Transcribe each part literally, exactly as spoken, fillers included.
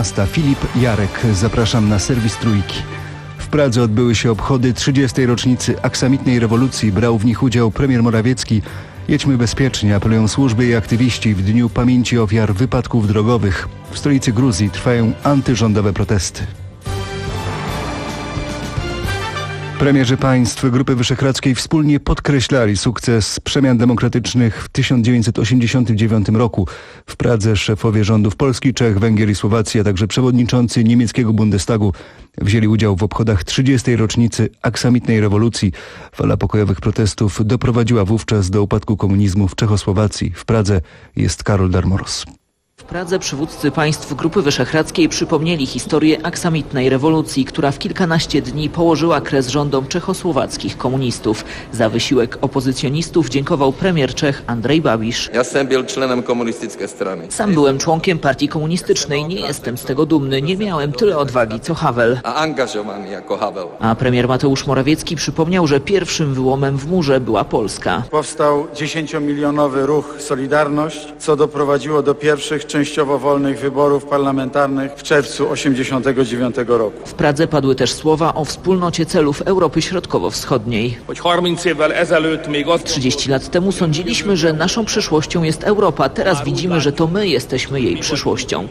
miasta Filip Jarek. Zapraszam na serwis Trójki. W Pradze odbyły się obchody trzydziestej rocznicy aksamitnej rewolucji. Brał w nich udział premier Morawiecki. Jedźmy bezpiecznie, apelują służby i aktywiści w dniu pamięci ofiar wypadków drogowych. W stolicy Gruzji trwają antyrządowe protesty. Premierzy państw Grupy Wyszehradzkiej wspólnie podkreślali sukces przemian demokratycznych w tysiąc dziewięćset osiemdziesiątym dziewiątym roku. W Pradze szefowie rządów Polski, Czech, Węgier i Słowacji, a także przewodniczący niemieckiego Bundestagu wzięli udział w obchodach trzydziestej rocznicy aksamitnej rewolucji. Fala pokojowych protestów doprowadziła wówczas do upadku komunizmu w Czechosłowacji. W Pradze jest Karol Darmoros. W Pradze przywódcy państw Grupy Wyszehradzkiej przypomnieli historię aksamitnej rewolucji, która w kilkanaście dni położyła kres rządom czechosłowackich komunistów. Za wysiłek opozycjonistów dziękował premier Czech Andrej Babiš. Ja sam był członem komunistycznej strony. Sam byłem członkiem partii komunistycznej, nie jestem z tego dumny, nie miałem tyle odwagi co Havel. A angażowany jako Havel. A premier Mateusz Morawiecki przypomniał, że pierwszym wyłomem w murze była Polska. Powstał dziesięciomilionowy ruch Solidarność, co doprowadziło do pierwszych częściowo wolnych wyborów parlamentarnych w czerwcu osiemdziesiątego dziewiątego roku. W Pradze padły też słowa o wspólnocie celów Europy Środkowo-Wschodniej. trzydzieści lat temu sądziliśmy, że naszą przyszłością jest Europa. Teraz widzimy, że to my jesteśmy jej przyszłością.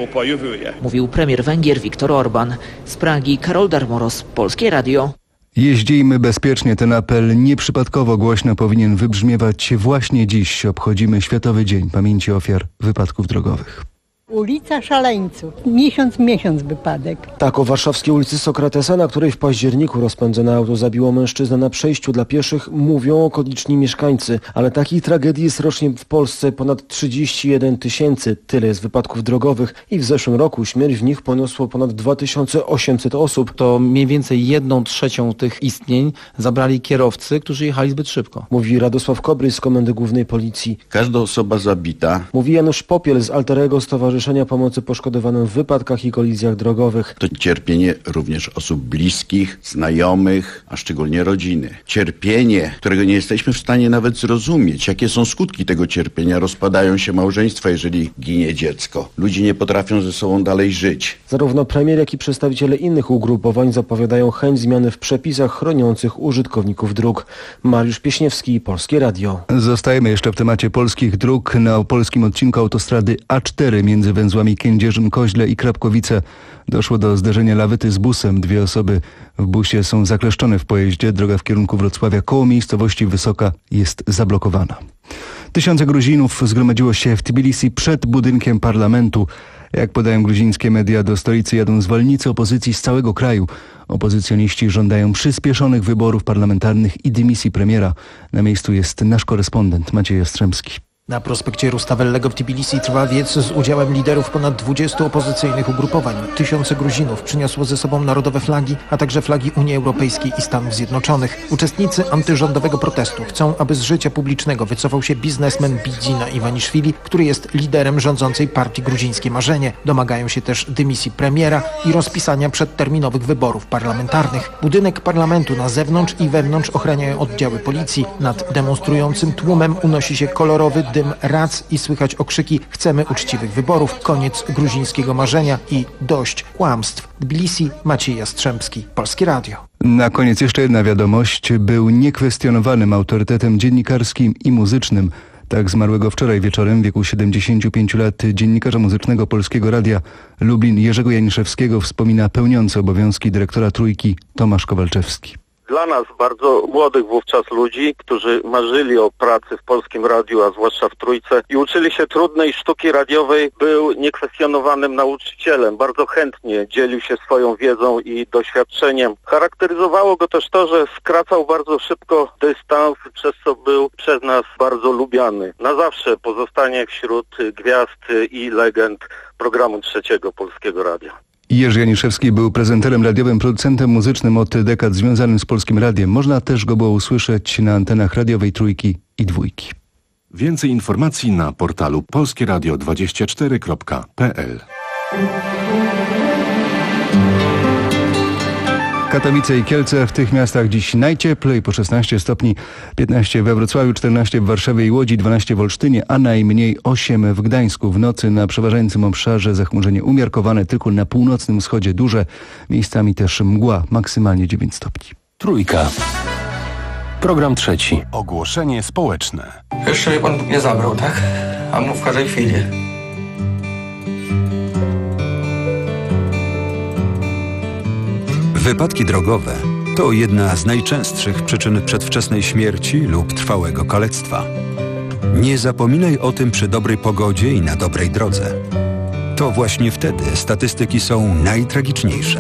Mówił premier Węgier Viktor Orbán. Z Pragi Karol Darmoros, Polskie Radio. Jeździjmy bezpiecznie. Ten apel nieprzypadkowo głośno powinien wybrzmiewać właśnie dziś. Obchodzimy Światowy Dzień Pamięci Ofiar Wypadków Drogowych. Ulica Szaleńców. Miesiąc, miesiąc wypadek. Tak, o warszawskiej ulicy Sokratesa, na której w październiku rozpędzone auto zabiło mężczyznę na przejściu dla pieszych, mówią okoliczni mieszkańcy. Ale takich tragedii jest rocznie w Polsce ponad trzydzieści jeden tysięcy. Tyle jest wypadków drogowych i w zeszłym roku śmierć w nich poniosło ponad dwa tysiące osiemset osób. To mniej więcej jedną trzecią tych istnień zabrali kierowcy, którzy jechali zbyt szybko. Mówi Radosław Kobryś z Komendy Głównej Policji. Każda osoba zabita. Mówi Janusz Popiel z Alterego Stowarzyszenia Pomocy Poszkodowanym w Wypadkach i Kolizjach Drogowych. To cierpienie również osób bliskich, znajomych, a szczególnie rodziny. Cierpienie, którego nie jesteśmy w stanie nawet zrozumieć. Jakie są skutki tego cierpienia? Rozpadają się małżeństwa, jeżeli ginie dziecko. Ludzie nie potrafią ze sobą dalej żyć. Zarówno premier, jak i przedstawiciele innych ugrupowań zapowiadają chęć zmiany w przepisach chroniących użytkowników dróg. Mariusz Pieśniewski, Polskie Radio. Zostajemy jeszcze w temacie polskich dróg. Na polskim odcinku autostrady A cztery między węzłami Kędzierzyn-Koźle i Krapkowice doszło do zderzenia lawety z busem. Dwie osoby w busie są zakleszczone w pojeździe. Droga w kierunku Wrocławia koło miejscowości Wysoka jest zablokowana. Tysiące Gruzinów zgromadziło się w Tbilisi przed budynkiem parlamentu. Jak podają gruzińskie media, do stolicy jadą zwolennicy opozycji z całego kraju. Opozycjoniści żądają przyspieszonych wyborów parlamentarnych i dymisji premiera. Na miejscu jest nasz korespondent Maciej Jastrzębski. Na prospekcie Rustavellego w Tbilisi trwa wiec z udziałem liderów ponad dwudziestu opozycyjnych ugrupowań. Tysiące Gruzinów przyniosło ze sobą narodowe flagi, a także flagi Unii Europejskiej i Stanów Zjednoczonych. Uczestnicy antyrządowego protestu chcą, aby z życia publicznego wycofał się biznesmen Bidzina Iwaniszwili, który jest liderem rządzącej partii Gruzińskie Marzenie. Domagają się też dymisji premiera i rozpisania przedterminowych wyborów parlamentarnych. Budynek parlamentu na zewnątrz i wewnątrz ochraniają oddziały policji. Nad demonstrującym tłumem unosi się kolorowy dym rac i słychać okrzyki "Chcemy uczciwych wyborów", "Koniec gruzińskiego marzenia" i "Dość kłamstw". Tbilisi, Maciej Jastrzębski, Polskie Radio. Na koniec jeszcze jedna wiadomość. Był niekwestionowanym autorytetem dziennikarskim i muzycznym. Tak zmarłego wczoraj wieczorem w wieku siedemdziesięciu pięciu lat dziennikarza muzycznego Polskiego Radia Lublin Jerzego Janiszewskiego wspomina pełniący obowiązki dyrektora Trójki Tomasz Kowalczewski. Dla nas, bardzo młodych wówczas ludzi, którzy marzyli o pracy w Polskim Radiu, a zwłaszcza w Trójce i uczyli się trudnej sztuki radiowej, był niekwestionowanym nauczycielem. Bardzo chętnie dzielił się swoją wiedzą i doświadczeniem. Charakteryzowało go też to, że skracał bardzo szybko dystans, przez co był przez nas bardzo lubiany. Na zawsze pozostanie wśród gwiazd i legend programu Trzeciego Polskiego Radia. Jerzy Janiszewski był prezenterem radiowym, producentem muzycznym od dekad związanym z Polskim Radiem. Można też go było usłyszeć na antenach radiowej Trójki i Dwójki. Więcej informacji na portalu polskie radio dwadzieścia cztery kropka p l. Katowice i Kielce. W tych miastach dziś najcieplej, po szesnaście stopni, piętnaście we Wrocławiu, czternaście w Warszawie i Łodzi, dwanaście w Olsztynie, a najmniej osiem w Gdańsku. W nocy na przeważającym obszarze zachmurzenie umiarkowane, tylko na północnym wschodzie duże, miejscami też mgła, maksymalnie dziewięć stopni. Trójka. Program trzeci. Ogłoszenie społeczne. Jeszcze mnie pan nie zabrał, tak? A mów w każdej chwili. Wypadki drogowe to jedna z najczęstszych przyczyn przedwczesnej śmierci lub trwałego kalectwa. Nie zapominaj o tym przy dobrej pogodzie i na dobrej drodze. To właśnie wtedy statystyki są najtragiczniejsze.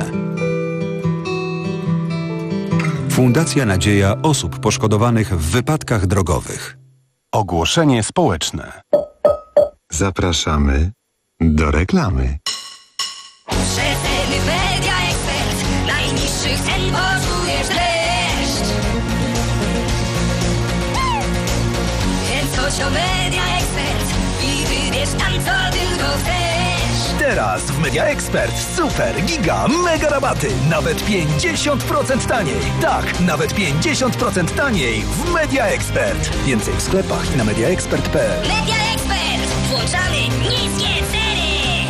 Fundacja Nadzieja osób poszkodowanych w wypadkach drogowych. Ogłoszenie społeczne. Zapraszamy do reklamy. Przeceny Media Expert. Najniższych cen poczujesz dreszcz. Więc chodź do Media Expert i wybierz tam, co tylko chcesz. Teraz w Media Expert super, giga, mega rabaty. Nawet pięćdziesiąt procent taniej. Tak, nawet pięćdziesiąt procent taniej w Media Expert. Więcej w sklepach i na mediaexpert kropka p l. Media Expert. Włączamy niskie ceny.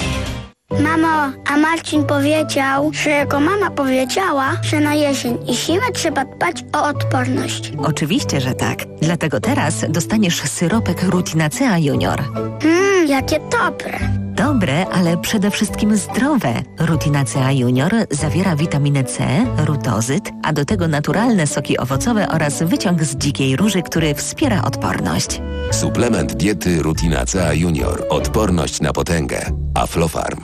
Mamo, a Marcin powiedział, że jego mama powiedziała, że na jesień i zimę trzeba dbać o odporność. Oczywiście, że tak. Dlatego teraz dostaniesz syropek Rutinacea Junior. Mmm, jakie dobre. Dobre, ale przede wszystkim zdrowe. Rutinacea Junior zawiera witaminę C, rutozyt, a do tego naturalne soki owocowe oraz wyciąg z dzikiej róży, który wspiera odporność. Suplement diety Rutinacea Junior. Odporność na potęgę. Aflofarm.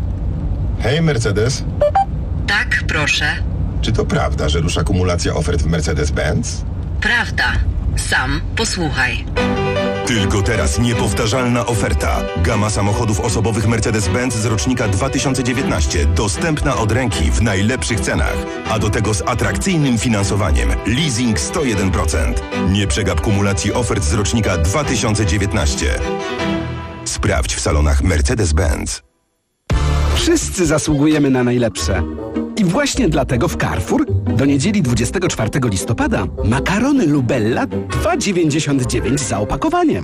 Hej, Mercedes. Tak, proszę. Czy to prawda, że rusza kumulacja ofert w Mercedes-Benz? Prawda. Sam posłuchaj. Tylko teraz niepowtarzalna oferta. Gama samochodów osobowych Mercedes-Benz z rocznika dwa tysiące dziewiętnaście. Dostępna od ręki w najlepszych cenach. A do tego z atrakcyjnym finansowaniem. Leasing sto jeden procent. Nie przegap kumulacji ofert z rocznika dwa tysiące dziewiętnaście. Sprawdź w salonach Mercedes-Benz. Wszyscy zasługujemy na najlepsze. I właśnie dlatego w Carrefour do niedzieli dwudziestego czwartego listopada makarony Lubella dwa dziewięćdziesiąt dziewięć za opakowanie.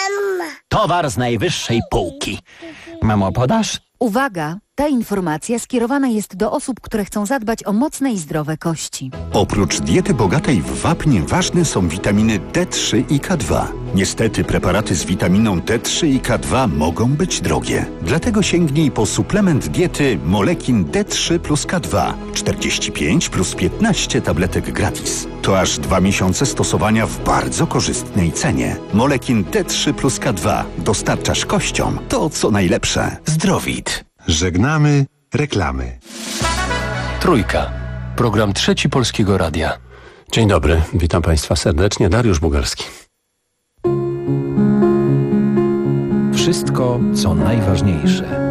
Towar z najwyższej półki. Mamo, podasz? Uwaga! Ta informacja skierowana jest do osób, które chcą zadbać o mocne i zdrowe kości. Oprócz diety bogatej w wapń ważne są witaminy D trzy i K dwa. Niestety preparaty z witaminą D trzy i K dwa mogą być drogie. Dlatego sięgnij po suplement diety Molekin D trzy plus K dwa. czterdzieści pięć plus piętnaście tabletek gratis. To aż dwa miesiące stosowania w bardzo korzystnej cenie. Molekin D trzy plus K dwa. Dostarczasz kościom to, co najlepsze. Zdrowit. Żegnamy reklamy. Trójka. Program trzeci Polskiego Radia. Dzień dobry, witam Państwa serdecznie. Dariusz Bugarski. Wszystko, co najważniejsze.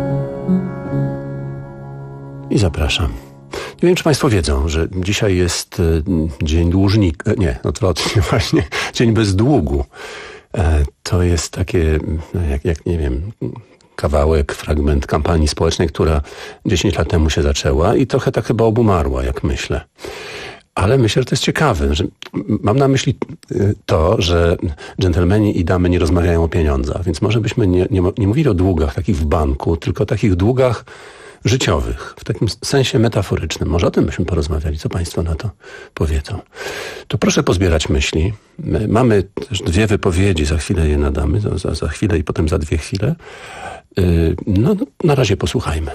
I zapraszam. Nie wiem, czy Państwo wiedzą, że dzisiaj jest y, dzień dłużnika. Nie, odwrotnie właśnie. Dzień bez długu. E, to jest takie, jak, jak nie wiem... kawałek, fragment kampanii społecznej, która dziesięć lat temu się zaczęła i trochę tak chyba obumarła, jak myślę. Ale myślę, że to jest ciekawe. Że mam na myśli to, że dżentelmeni i damy nie rozmawiają o pieniądzach, więc może byśmy nie, nie, nie mówili o długach takich w banku, tylko o takich długach życiowych, w takim sensie metaforycznym. Może o tym byśmy porozmawiali. Co Państwo na to powiedzą? To proszę pozbierać myśli. My mamy też dwie wypowiedzi, za chwilę je nadamy, za, za chwilę i potem za dwie chwile. No, no na razie posłuchajmy.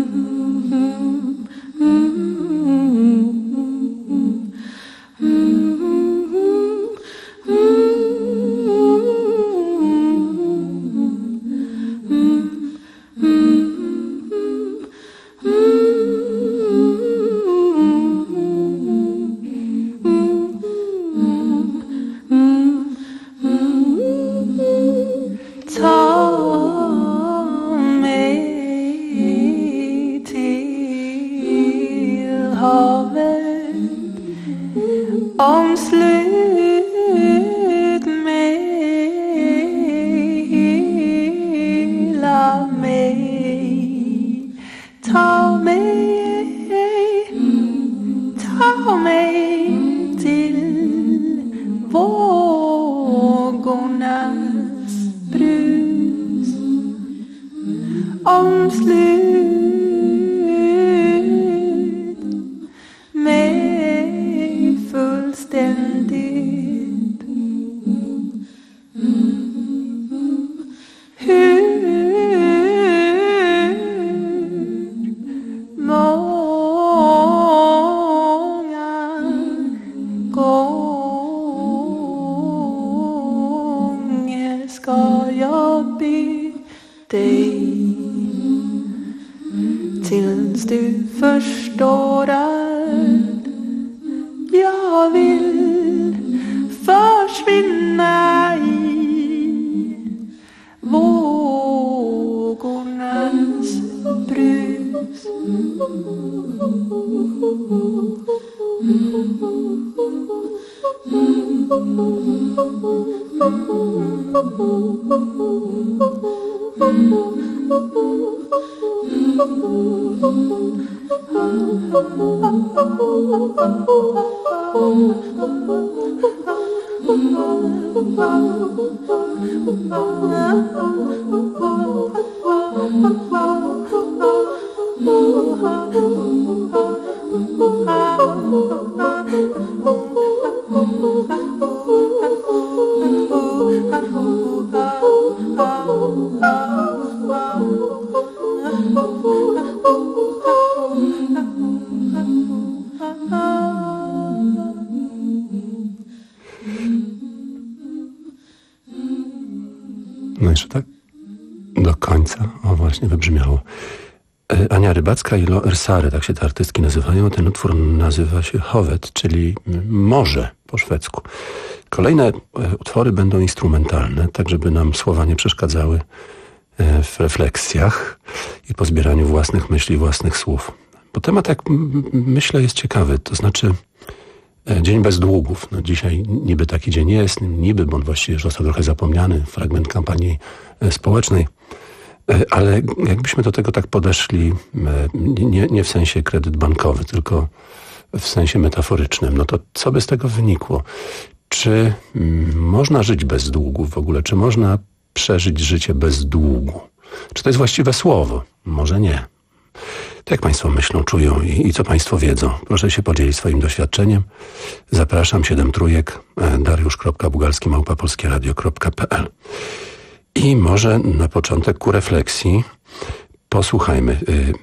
Mm-hmm. hela mig. Ta mig, ta mig till vågornas brus. Omslut mig fullständigt. Hur många gånger ska jag be dig tills du förstår att jag vill försvinna i vågornas brus. No jeszcze tak do końca, o właśnie wybrzmiało. Ania Rybacka i Lo Ersare, tak się te artystki nazywają. Ten utwór nazywa się Hovet, czyli morze po szwedzku. Kolejne utwory będą instrumentalne, tak żeby nam słowa nie przeszkadzały w refleksjach i po zbieraniu własnych myśli, własnych słów. Bo temat, jak myślę, jest ciekawy. To znaczy Dzień bez długów. No dzisiaj niby taki dzień jest, niby, bo on właściwie już został trochę zapomniany, fragment kampanii społecznej. Ale jakbyśmy do tego tak podeszli, nie, nie w sensie kredyt bankowy, tylko w sensie metaforycznym, no to co by z tego wynikło? Czy można żyć bez długów w ogóle? Czy można przeżyć życie bez długu? Czy to jest właściwe słowo? Może nie. Tak jak Państwo myślą, czują i, i co Państwo wiedzą? Proszę się podzielić swoim doświadczeniem. Zapraszam, siedem trójek, dariusz kropka bugalski małpa polskie radio kropka p l. I może na początek ku refleksji posłuchajmy.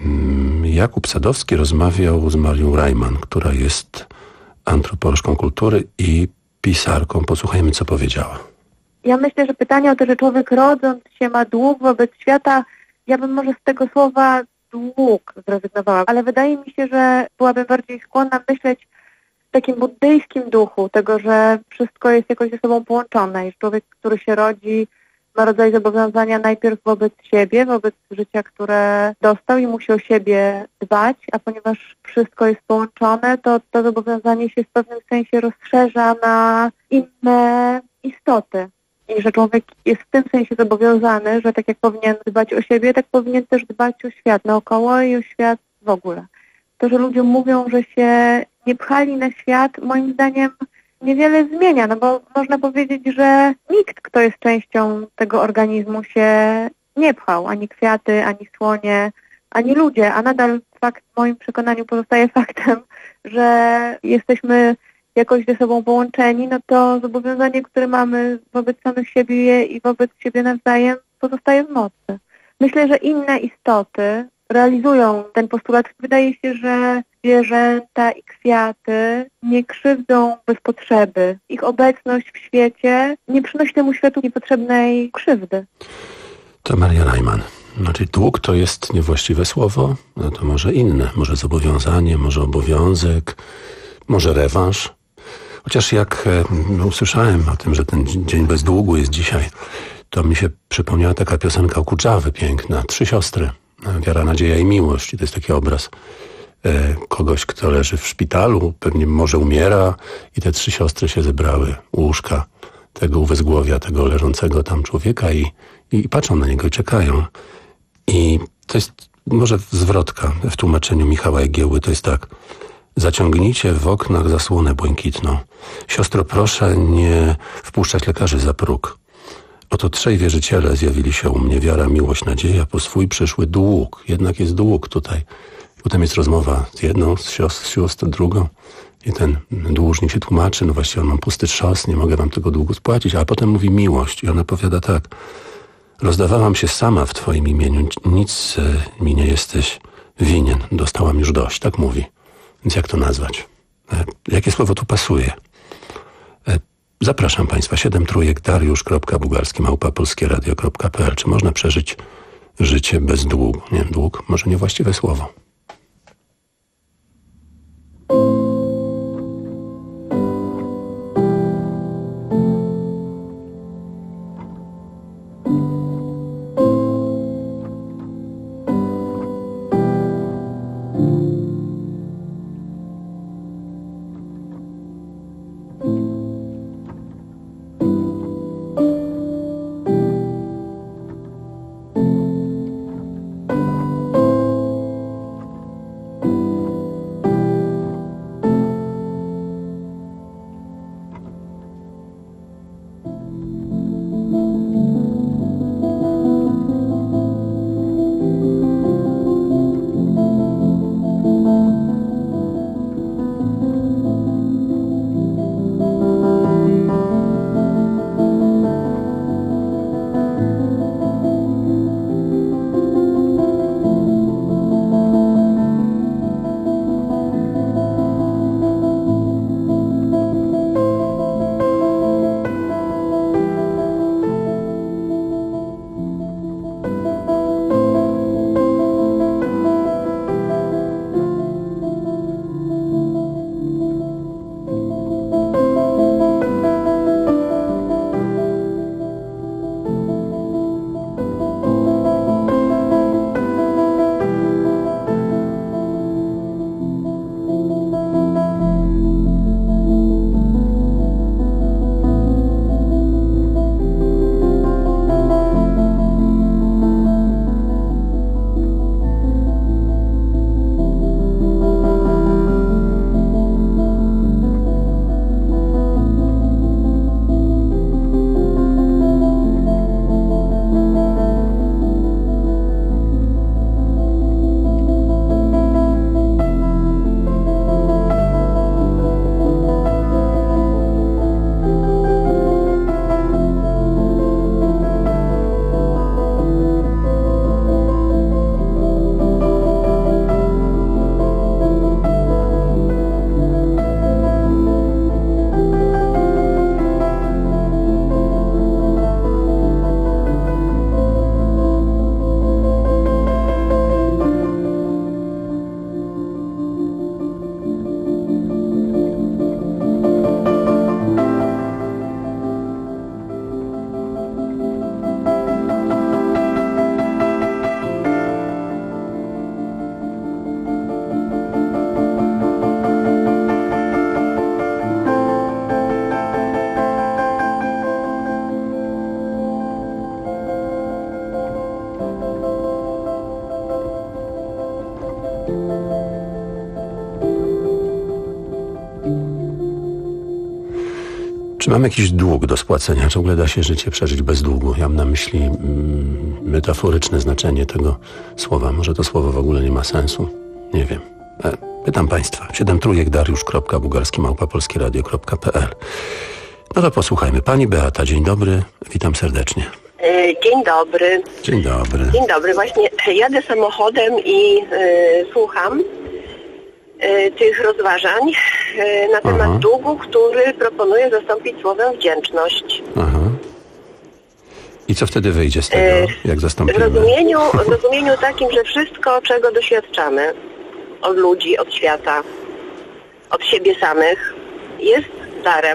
Jakub Sadowski rozmawiał z Marią Rajman, która jest antropolożką kultury i pisarką. Posłuchajmy, co powiedziała. Ja myślę, że pytanie o to, że człowiek rodząc się ma dług wobec świata, ja bym może z tego słowa dług zrezygnowała, ale wydaje mi się, że byłabym bardziej skłonna myśleć w takim buddyjskim duchu, tego, że wszystko jest jakoś ze sobą połączone i człowiek, który się rodzi, ma rodzaj zobowiązania najpierw wobec siebie, wobec życia, które dostał i musi o siebie dbać, a ponieważ wszystko jest połączone, to to zobowiązanie się w pewnym sensie rozszerza na inne istoty. I że człowiek jest w tym sensie zobowiązany, że tak jak powinien dbać o siebie, tak powinien też dbać o świat naokoło i o świat w ogóle. To, że ludzie mówią, że się nie pchali na świat, moim zdaniem niewiele zmienia, no bo można powiedzieć, że nikt, kto jest częścią tego organizmu, się nie pchał. Ani kwiaty, ani słonie, ani ludzie, a nadal fakt w moim przekonaniu pozostaje faktem, że jesteśmy jakoś ze sobą połączeni, no to zobowiązanie, które mamy wobec samych siebie i wobec siebie nawzajem, pozostaje w mocy. Myślę, że inne istoty realizują ten postulat. Wydaje się, że zwierzęta i kwiaty nie krzywdzą bez potrzeby. Ich obecność w świecie nie przynosi temu światu niepotrzebnej krzywdy. To Maria Rajman. Znaczy dług to jest niewłaściwe słowo, no to może inne, może zobowiązanie, może obowiązek, może rewanż. Chociaż jak no, usłyszałem o tym, że ten dzień bez długu jest dzisiaj, to mi się przypomniała taka piosenka o Kuczawy piękna, Trzy siostry, Wiara, nadzieja i miłość. I to jest taki obraz kogoś, kto leży w szpitalu, pewnie może umiera i te trzy siostry się zebrały u łóżka tego u wezgłowia, tego leżącego tam człowieka i, i patrzą na niego i czekają. I to jest może zwrotka w tłumaczeniu Michała Jagiełły, to jest tak: zaciągnijcie w oknach zasłonę błękitną. Siostro, proszę nie wpuszczać lekarzy za próg. Oto trzej wierzyciele zjawili się u mnie, wiara, miłość, nadzieja, po swój przyszły dług. Jednak jest dług tutaj. Potem jest rozmowa z jedną z siostr, z siostr drugą i ten dłużnik się tłumaczy, no właściwie on mam pusty trzos, nie mogę wam tego długu spłacić, a potem mówi miłość i ona powiada tak: rozdawałam się sama w twoim imieniu, nic mi nie jesteś winien, dostałam już dość, tak mówi. Więc jak to nazwać? Jakie słowo tu pasuje? Zapraszam Państwa, siedem trójek, dariusz kropka bugalski małpa polskieradio kropka p l. Czy można przeżyć życie bez długu? Nie, dług, może niewłaściwe słowo. Czy mam jakiś dług do spłacenia? Czy w ogóle da się życie przeżyć bez długu? Ja mam na myśli mm, metaforyczne znaczenie tego słowa. Może to słowo w ogóle nie ma sensu? Nie wiem. E, pytam Państwa. siedem trójek, dariusz kropka bugalski małpa polskieradio kropka p l. No to posłuchajmy. Pani Beata, dzień dobry. Witam serdecznie. Dzień dobry. Dzień dobry. Dzień dobry. Właśnie jadę samochodem i y, słucham y, tych rozważań y, na temat Aha. długu, który proponuję zastąpić słowem wdzięczność. Aha. I co wtedy wyjdzie z tego, y, jak zastąpimy? W rozumieniu, w rozumieniu takim, że wszystko, czego doświadczamy od ludzi, od świata, od siebie samych, jest darem,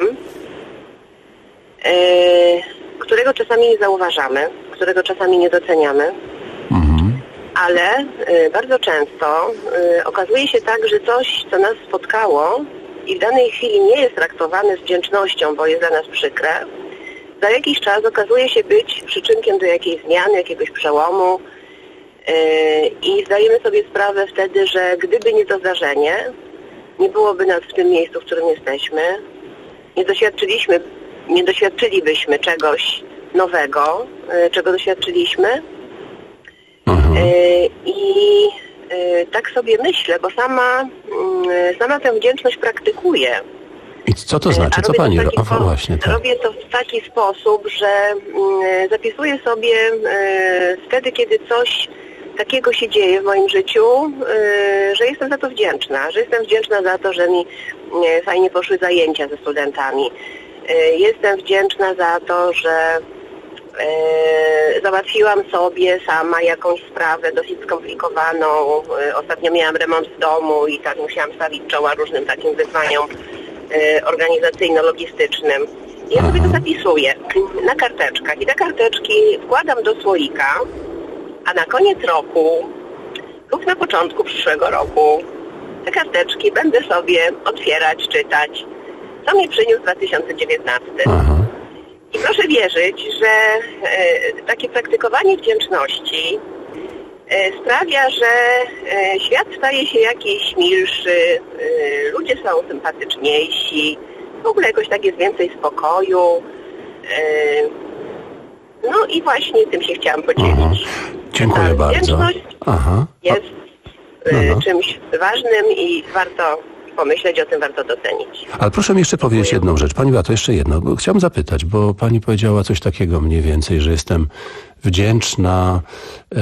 y, którego czasami nie zauważamy, którego czasami nie doceniamy, mhm. Ale y, bardzo często y, okazuje się tak, że coś, co nas spotkało i w danej chwili nie jest traktowane z wdzięcznością, bo jest dla nas przykre, za jakiś czas okazuje się być przyczynkiem do jakiejś zmiany, jakiegoś przełomu yy, i zdajemy sobie sprawę wtedy, że gdyby nie to zdarzenie, nie byłoby nas w tym miejscu, w którym jesteśmy, nie doświadczyliśmy, nie doświadczylibyśmy czegoś nowego, yy, czego doświadczyliśmy. Yy, I yy, tak sobie myślę, bo sama, yy, sama tę wdzięczność praktykuję. I co to znaczy? Co pani robi? Spo- właśnie, tak. Robię to w taki sposób, że y, zapisuję sobie y, wtedy, kiedy coś takiego się dzieje w moim życiu, y, że jestem za to wdzięczna. Że jestem wdzięczna za to, że mi y, fajnie poszły zajęcia ze studentami. Y, jestem wdzięczna za to, że y, załatwiłam sobie sama jakąś sprawę dosyć skomplikowaną. Y, ostatnio miałam remont w domu i tak musiałam stawić czoła różnym takim wyzwaniom organizacyjno-logistycznym. Ja sobie to zapisuję na karteczkach i te karteczki wkładam do słoika, a na koniec roku lub na początku przyszłego roku te karteczki będę sobie otwierać, czytać, co mi przyniósł dwa tysiące dziewiętnasty. Aha. I proszę wierzyć, że e, takie praktykowanie wdzięczności e, sprawia, że e, świat staje się jakiś milszy, e, ludzie są sympatyczniejsi, w ogóle jakoś tak jest więcej spokoju. E, no i właśnie tym się chciałam podzielić. Aha. Dziękuję Ta bardzo. Wdzięczność Aha. jest e, No, no. czymś ważnym i warto pomyśleć o tym, warto docenić. Ale proszę mi jeszcze powiedzieć jedną rzecz. Pani Beato, jeszcze jedno. Bo chciałam zapytać, bo pani powiedziała coś takiego mniej więcej, że jestem wdzięczna, e,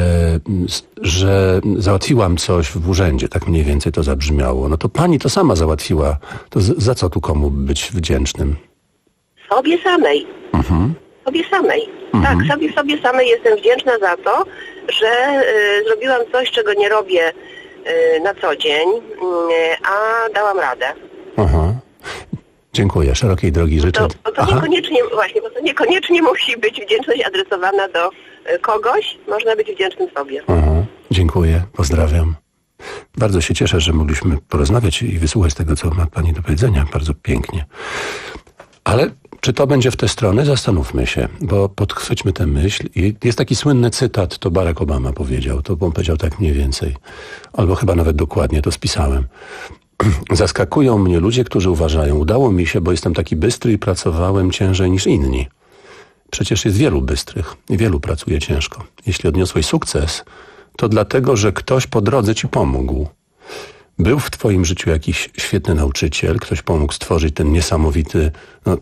że załatwiłam coś w urzędzie. Tak mniej więcej to zabrzmiało. No to pani to sama załatwiła. To z, za co tu komu być wdzięcznym? Sobie samej. Mhm. Sobie samej. Mhm. Tak, sobie, sobie samej jestem wdzięczna za to, że y, zrobiłam coś, czego nie robię y, na co dzień, y, a dałam radę. Aha. Dziękuję. Szerokiej drogi życzę. To, bo to Aha. niekoniecznie, właśnie, bo to niekoniecznie musi być wdzięczność adresowana do y, kogoś. Można być wdzięcznym sobie. Aha. Dziękuję. Pozdrawiam. Bardzo się cieszę, że mogliśmy porozmawiać i wysłuchać tego, co ma pani do powiedzenia. Bardzo pięknie. Ale czy to będzie w tę stronę? Zastanówmy się, bo podchwyćmy tę myśl. I jest taki słynny cytat, to Barack Obama powiedział, to on powiedział tak mniej więcej, albo chyba nawet dokładnie, to spisałem. Zaskakują mnie ludzie, którzy uważają, udało mi się, bo jestem taki bystry i pracowałem ciężej niż inni. Przecież jest wielu bystrych i wielu pracuje ciężko. Jeśli odniosłeś sukces, to dlatego, że ktoś po drodze ci pomógł. Był w twoim życiu jakiś świetny nauczyciel, ktoś pomógł stworzyć ten niesamowity, no,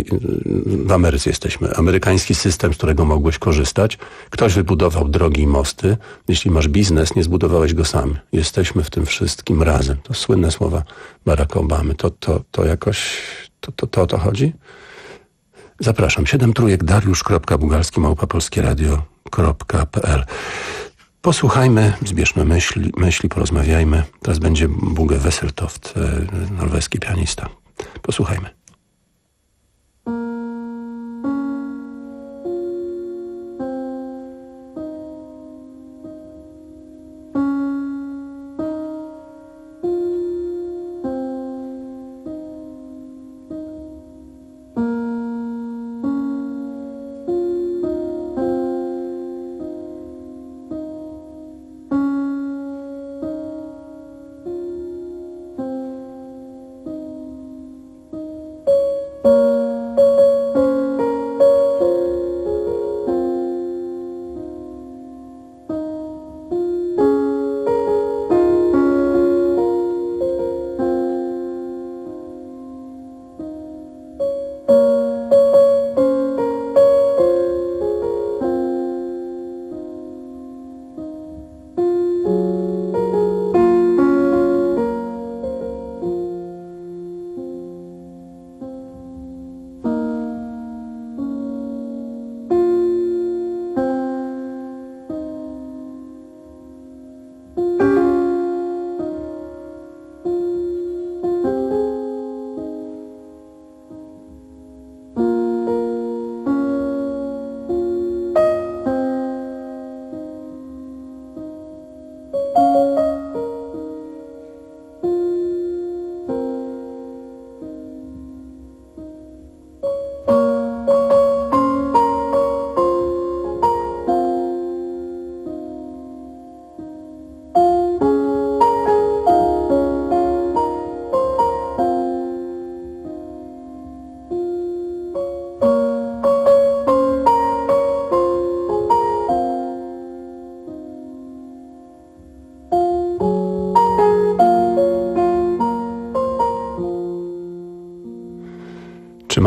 w Ameryce jesteśmy, amerykański system, z którego mogłeś korzystać. Ktoś wybudował drogi i mosty. Jeśli masz biznes, nie zbudowałeś go sam. Jesteśmy w tym wszystkim razem. To słynne słowa Baracka Obamy. To, to, to jakoś, to, to, to o to chodzi? Zapraszam. Siedem trójek dariusz kropka bugalski małpa polskie radio kropka p l. Posłuchajmy, zbierzmy myśli, myśli, porozmawiajmy. Teraz będzie Buge Wesseltoft, norweski pianista. Posłuchajmy.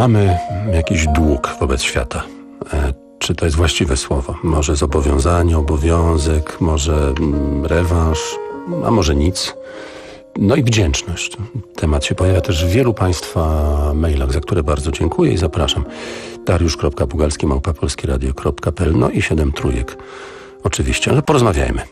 mamy jakiś dług wobec świata. E, czy to jest właściwe słowo? Może zobowiązanie, obowiązek, może mm, rewanż, a może nic. No i wdzięczność. Temat się pojawia też w wielu Państwa mailach, za które bardzo dziękuję i zapraszam. Dariusz kropka Pugalski małpa polskie radio kropka p l. No i siedem trójek. Oczywiście, ale porozmawiajmy.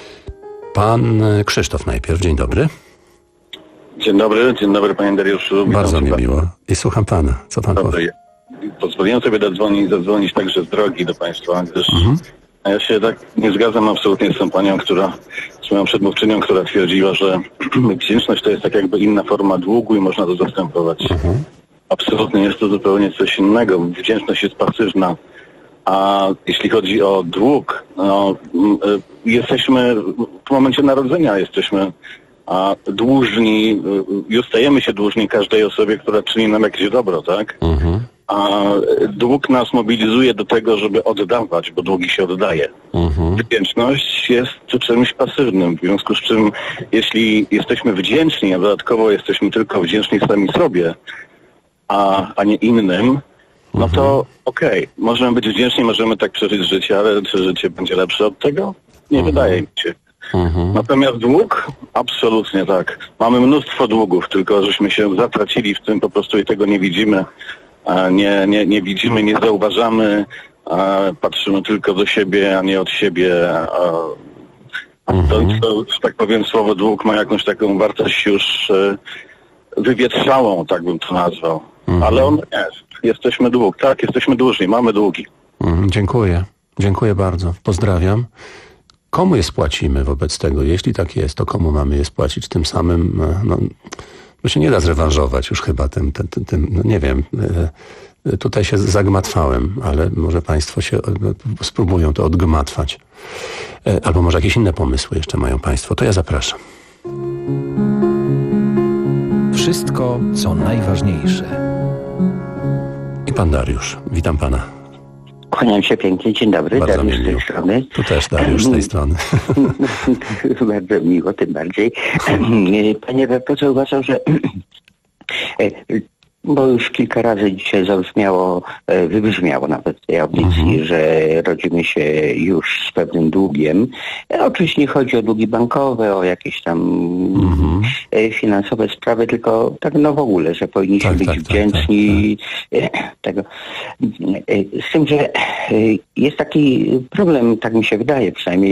Pan Krzysztof najpierw. Dzień dobry. Dzień dobry, dzień dobry panie Dariuszu. Bardzo mi miło. I słucham pana. Co pan Dobry. powie? Pozwoliłem sobie zadzwonić, zadzwonić także z drogi do państwa, gdyż Mhm. ja się tak nie zgadzam absolutnie z tą panią, która, z moją przedmówczynią, która twierdziła, że wdzięczność to jest tak jakby inna forma długu i można to zastępować. Mhm. Absolutnie jest to zupełnie coś innego. Wdzięczność jest pasywna. A jeśli chodzi o dług, no, m, y, jesteśmy w momencie narodzenia jesteśmy a dłużni, y, już stajemy się dłużni każdej osobie, która czyni nam jakieś dobro, tak? Mhm. A dług nas mobilizuje do tego, żeby oddawać, bo długi się oddaje. Mhm. Wdzięczność jest czymś pasywnym, w związku z czym jeśli jesteśmy wdzięczni, a dodatkowo jesteśmy tylko wdzięczni sami sobie, a, a nie innym, no to okej, okay, możemy być wdzięczni, możemy tak przeżyć życie, ale czy życie będzie lepsze od tego? Nie Mhm. wydaje mi się. Mhm. Natomiast dług? Absolutnie tak. Mamy mnóstwo długów, tylko żeśmy się zatracili w tym po prostu i tego nie widzimy. A nie, nie, nie widzimy, nie zauważamy, a patrzymy tylko do siebie, a nie od siebie. A, a Mhm. to, to, że tak powiem, słowo dług ma jakąś taką wartość już e, wywietrzałą, tak bym to nazwał. Mhm. Ale on jest. Jesteśmy dług. Tak, jesteśmy dłużni, mamy długi. Mhm. Dziękuję. Dziękuję bardzo. Pozdrawiam. Komu je spłacimy wobec tego? Jeśli tak jest, to komu mamy je spłacić? Tym samym, e, no, to się nie da zrewanżować już chyba tym, tym, tym, tym no nie wiem. E, tutaj się zagmatwałem, ale może państwo się e, spróbują to odgmatwać. E, albo może jakieś inne pomysły jeszcze mają państwo. To ja zapraszam. Wszystko, co najważniejsze. I pan Dariusz. Witam pana. Kłaniam się pięknie. Dzień dobry. Bardzo Dariusz mi z tej miło. strony. Tu też Dariusz z tej strony. Bardzo miło, tym bardziej. Panie redaktorze, uważam, że bo już kilka razy dzisiaj zabrzmiało, wybrzmiało nawet w tej audycji, Mhm. że rodzimy się już z pewnym długiem. Oczywiście nie chodzi o długi bankowe, o jakieś tam Mhm. finansowe sprawy, tylko tak no w ogóle, że powinniśmy Tak, być tak, tak, wdzięczni tego. Z tym, że jest taki problem, tak mi się wydaje przynajmniej,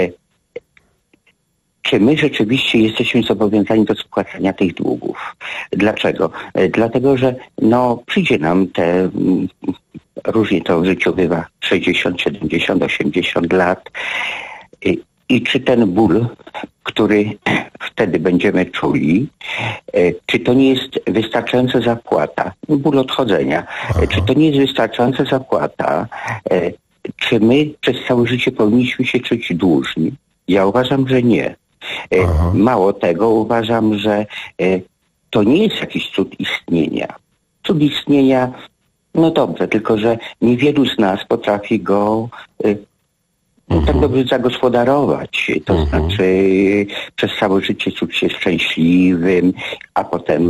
czy my rzeczywiście jesteśmy zobowiązani do spłacania tych długów? Dlaczego? Dlatego, że no przyjdzie nam te, mm, różnie to w życiu bywa, sześćdziesiąt, siedemdziesiąt, osiemdziesiąt lat i, i czy ten ból, który wtedy będziemy czuli, e, czy to nie jest wystarczająca zapłata, ból odchodzenia, e, czy to nie jest wystarczająca zapłata, e, czy my przez całe życie powinniśmy się czuć dłużni? Ja uważam, że nie. Aha. Mało tego, uważam, że e, to nie jest jakiś cud istnienia. Cud istnienia, no dobrze, tylko że niewielu z nas potrafi go e, no, tak dobrze zagospodarować. To Mhm. znaczy przez całe życie czuć się szczęśliwym, a potem,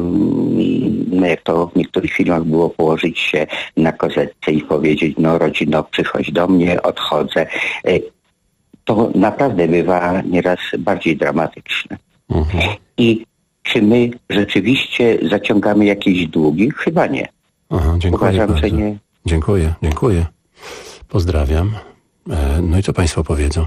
no, jak to w niektórych filmach było, położyć się na kozetce i powiedzieć, no rodzino, przychodź do mnie, odchodzę. E, To naprawdę bywa nieraz bardziej dramatyczne. Mhm. I czy my rzeczywiście zaciągamy jakieś długi? Chyba nie. Aha, dziękuję Uważam, bardzo. że nie. Dziękuję, dziękuję. Pozdrawiam. E, No i co państwo powiedzą?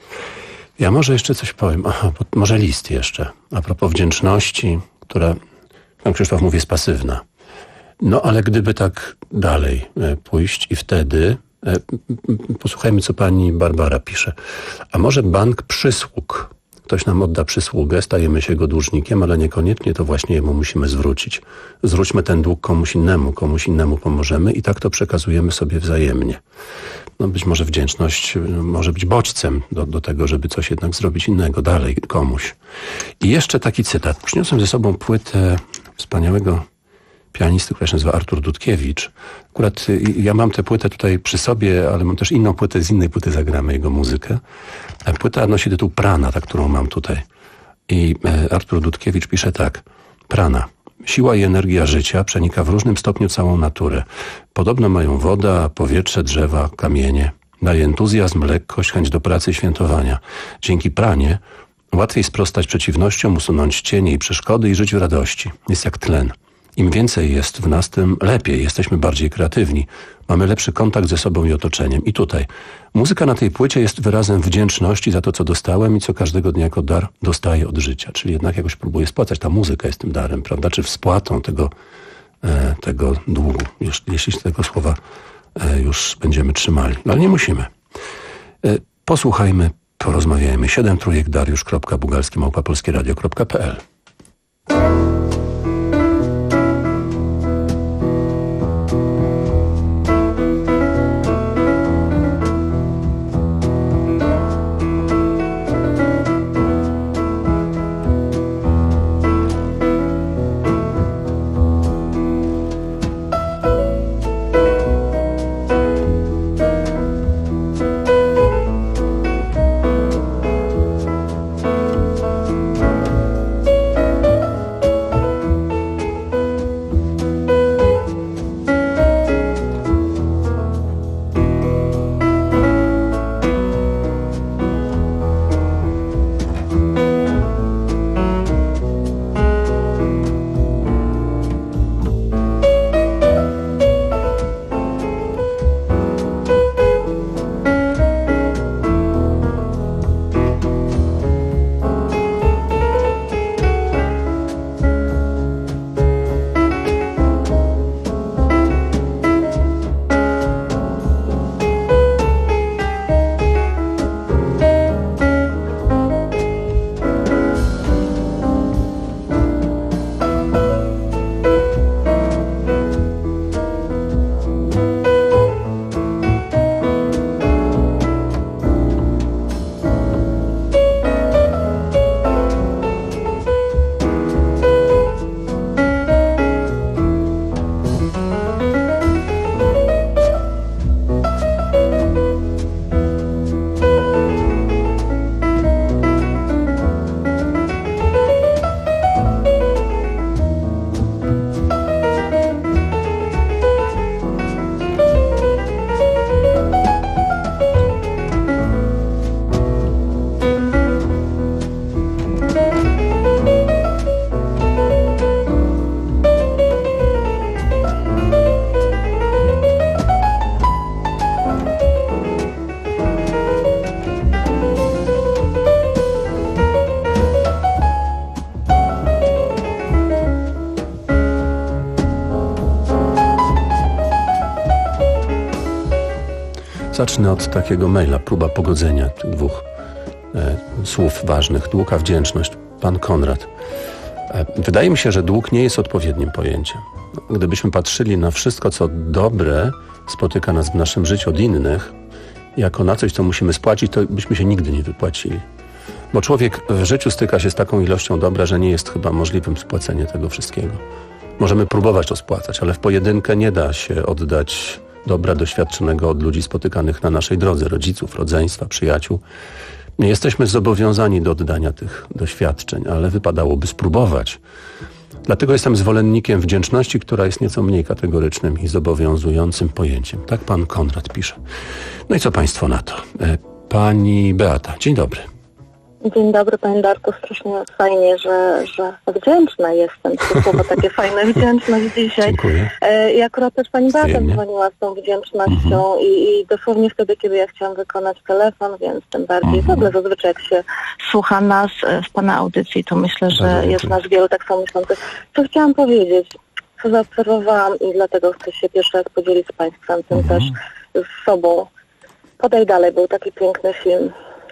Ja może jeszcze coś powiem. Aha, bo- może list jeszcze. A propos wdzięczności, która, pan Krzysztof mówi, jest pasywna. No ale gdyby tak dalej e, pójść i wtedy, e, m, m, posłuchajmy, co pani Barbara pisze. A może bank przysług? Ktoś nam odda przysługę, stajemy się jego dłużnikiem, ale niekoniecznie to właśnie jemu musimy zwrócić. Zwróćmy ten dług komuś innemu, komuś innemu pomożemy i tak to przekazujemy sobie wzajemnie. No być może wdzięczność y, może być bodźcem do, do tego, żeby coś jednak zrobić innego, dalej komuś. I jeszcze taki cytat. Przyniosłem ze sobą płytę wspaniałego pianisty, która się nazywa Artur Dudkiewicz. Akurat y, ja mam tę płytę tutaj przy sobie, ale mam też inną płytę, z innej płyty zagramy jego muzykę. A płyta nosi tytuł Prana, ta, którą mam tutaj. I e, Artur Dudkiewicz pisze tak. Prana. Siła i energia życia przenika w różnym stopniu całą naturę. Podobno mają woda, powietrze, drzewa, kamienie. Daje entuzjazm, lekkość, chęć do pracy i świętowania. Dzięki pranie łatwiej sprostać przeciwnościom, usunąć cienie i przeszkody i żyć w radości. Jest jak tlen. Im więcej jest w nas, tym lepiej. Jesteśmy bardziej kreatywni. Mamy lepszy kontakt ze sobą i otoczeniem. I tutaj muzyka na tej płycie jest wyrazem wdzięczności za to, co dostałem i co każdego dnia jako dar dostaję od życia. Czyli jednak jakoś próbuję spłacać. Ta muzyka jest tym darem, prawda? Czy wspłatą tego, e, tego długu, już, jeśli z tego słowa e, już będziemy trzymali. No ale nie musimy. E, posłuchajmy, porozmawiajmy. Siedem trójek Dariusz kropka Bugalski małpa polskie radio kropka p l. Zacznę od takiego maila, próba pogodzenia tych dwóch e, słów ważnych. Dług a wdzięczność. Pan Konrad. E, wydaje mi się, że dług nie jest odpowiednim pojęciem. Gdybyśmy patrzyli na wszystko, co dobre spotyka nas w naszym życiu od innych, jako na coś, co musimy spłacić, to byśmy się nigdy nie wypłacili. Bo człowiek w życiu styka się z taką ilością dobra, że nie jest chyba możliwym spłacenie tego wszystkiego. Możemy próbować to spłacać, ale w pojedynkę nie da się oddać dobra doświadczonego od ludzi spotykanych na naszej drodze, rodziców, rodzeństwa, przyjaciół. Nie jesteśmy zobowiązani do oddania tych doświadczeń, ale wypadałoby spróbować. Dlatego jestem zwolennikiem wdzięczności, która jest nieco mniej kategorycznym i zobowiązującym pojęciem. Tak pan Konrad pisze. No i co państwo na to? Pani Beata, dzień dobry. Dzień dobry, panie Darku. Strasznie fajnie, że, że wdzięczna jestem. To słowo takie fajne, wdzięczność dzisiaj. Dziękuję. I akurat też pani Beata dzwoniła z tą wdzięcznością mm-hmm. i, i dosłownie wtedy, kiedy ja chciałam wykonać telefon, więc tym bardziej mm-hmm. w ogóle zazwyczaj jak się słucha nas w pana audycji, to myślę, że Bardzo jest nas wielu tak samo myślących. Co chciałam powiedzieć, co zaobserwowałam i dlatego chcę się pierwszy raz podzielić z państwem, tym mm-hmm. też z sobą. Podaj dalej, był taki piękny film.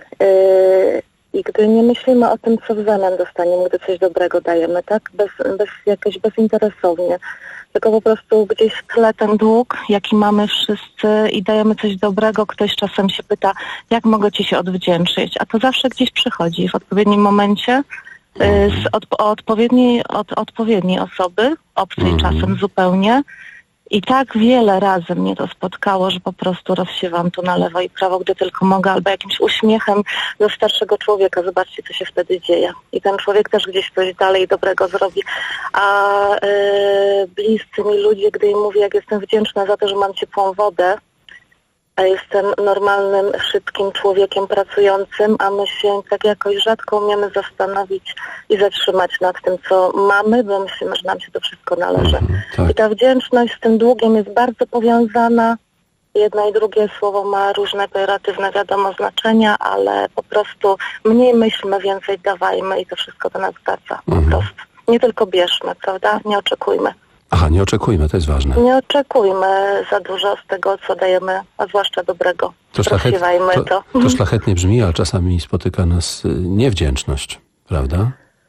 Yy, I gdy nie myślimy o tym, co w zamian dostaniemy, gdy coś dobrego dajemy, tak? Bez, bez, jakoś bezinteresownie. Tylko po prostu gdzieś w tle ten dług, jaki mamy wszyscy i dajemy coś dobrego, ktoś czasem się pyta, jak mogę ci się odwdzięczyć? A to zawsze gdzieś przychodzi w odpowiednim momencie y, z od, odpowiedniej, od odpowiedniej osoby, obcej mm. czasem zupełnie. I tak wiele razy mnie to spotkało, że po prostu rozsiewam to na lewo i prawo, gdy tylko mogę, albo jakimś uśmiechem do starszego człowieka. Zobaczcie, co się wtedy dzieje. I ten człowiek też gdzieś coś dalej dobrego zrobi. A yy, bliscy mi ludzie, gdy im mówię, jak jestem wdzięczna za to, że mam ciepłą wodę, a jestem normalnym, szybkim człowiekiem pracującym, a my się tak jakoś rzadko umiemy zastanowić i zatrzymać nad tym, co mamy, bo myślimy, że nam się to wszystko należy. Mhm, tak. I ta wdzięczność z tym długiem jest bardzo powiązana. Jedno i drugie słowo ma różne pejoratywne, wiadomo, znaczenia, ale po prostu mniej myślmy, więcej dawajmy i to wszystko do nas wraca. Po mhm. prostu. Nie tylko bierzmy, prawda? Nie oczekujmy. Aha, nie oczekujmy, to jest ważne. Nie oczekujmy za dużo z tego, co dajemy, a zwłaszcza dobrego. To, szlachet, to, to, to szlachetnie brzmi, ale czasami spotyka nas niewdzięczność, prawda?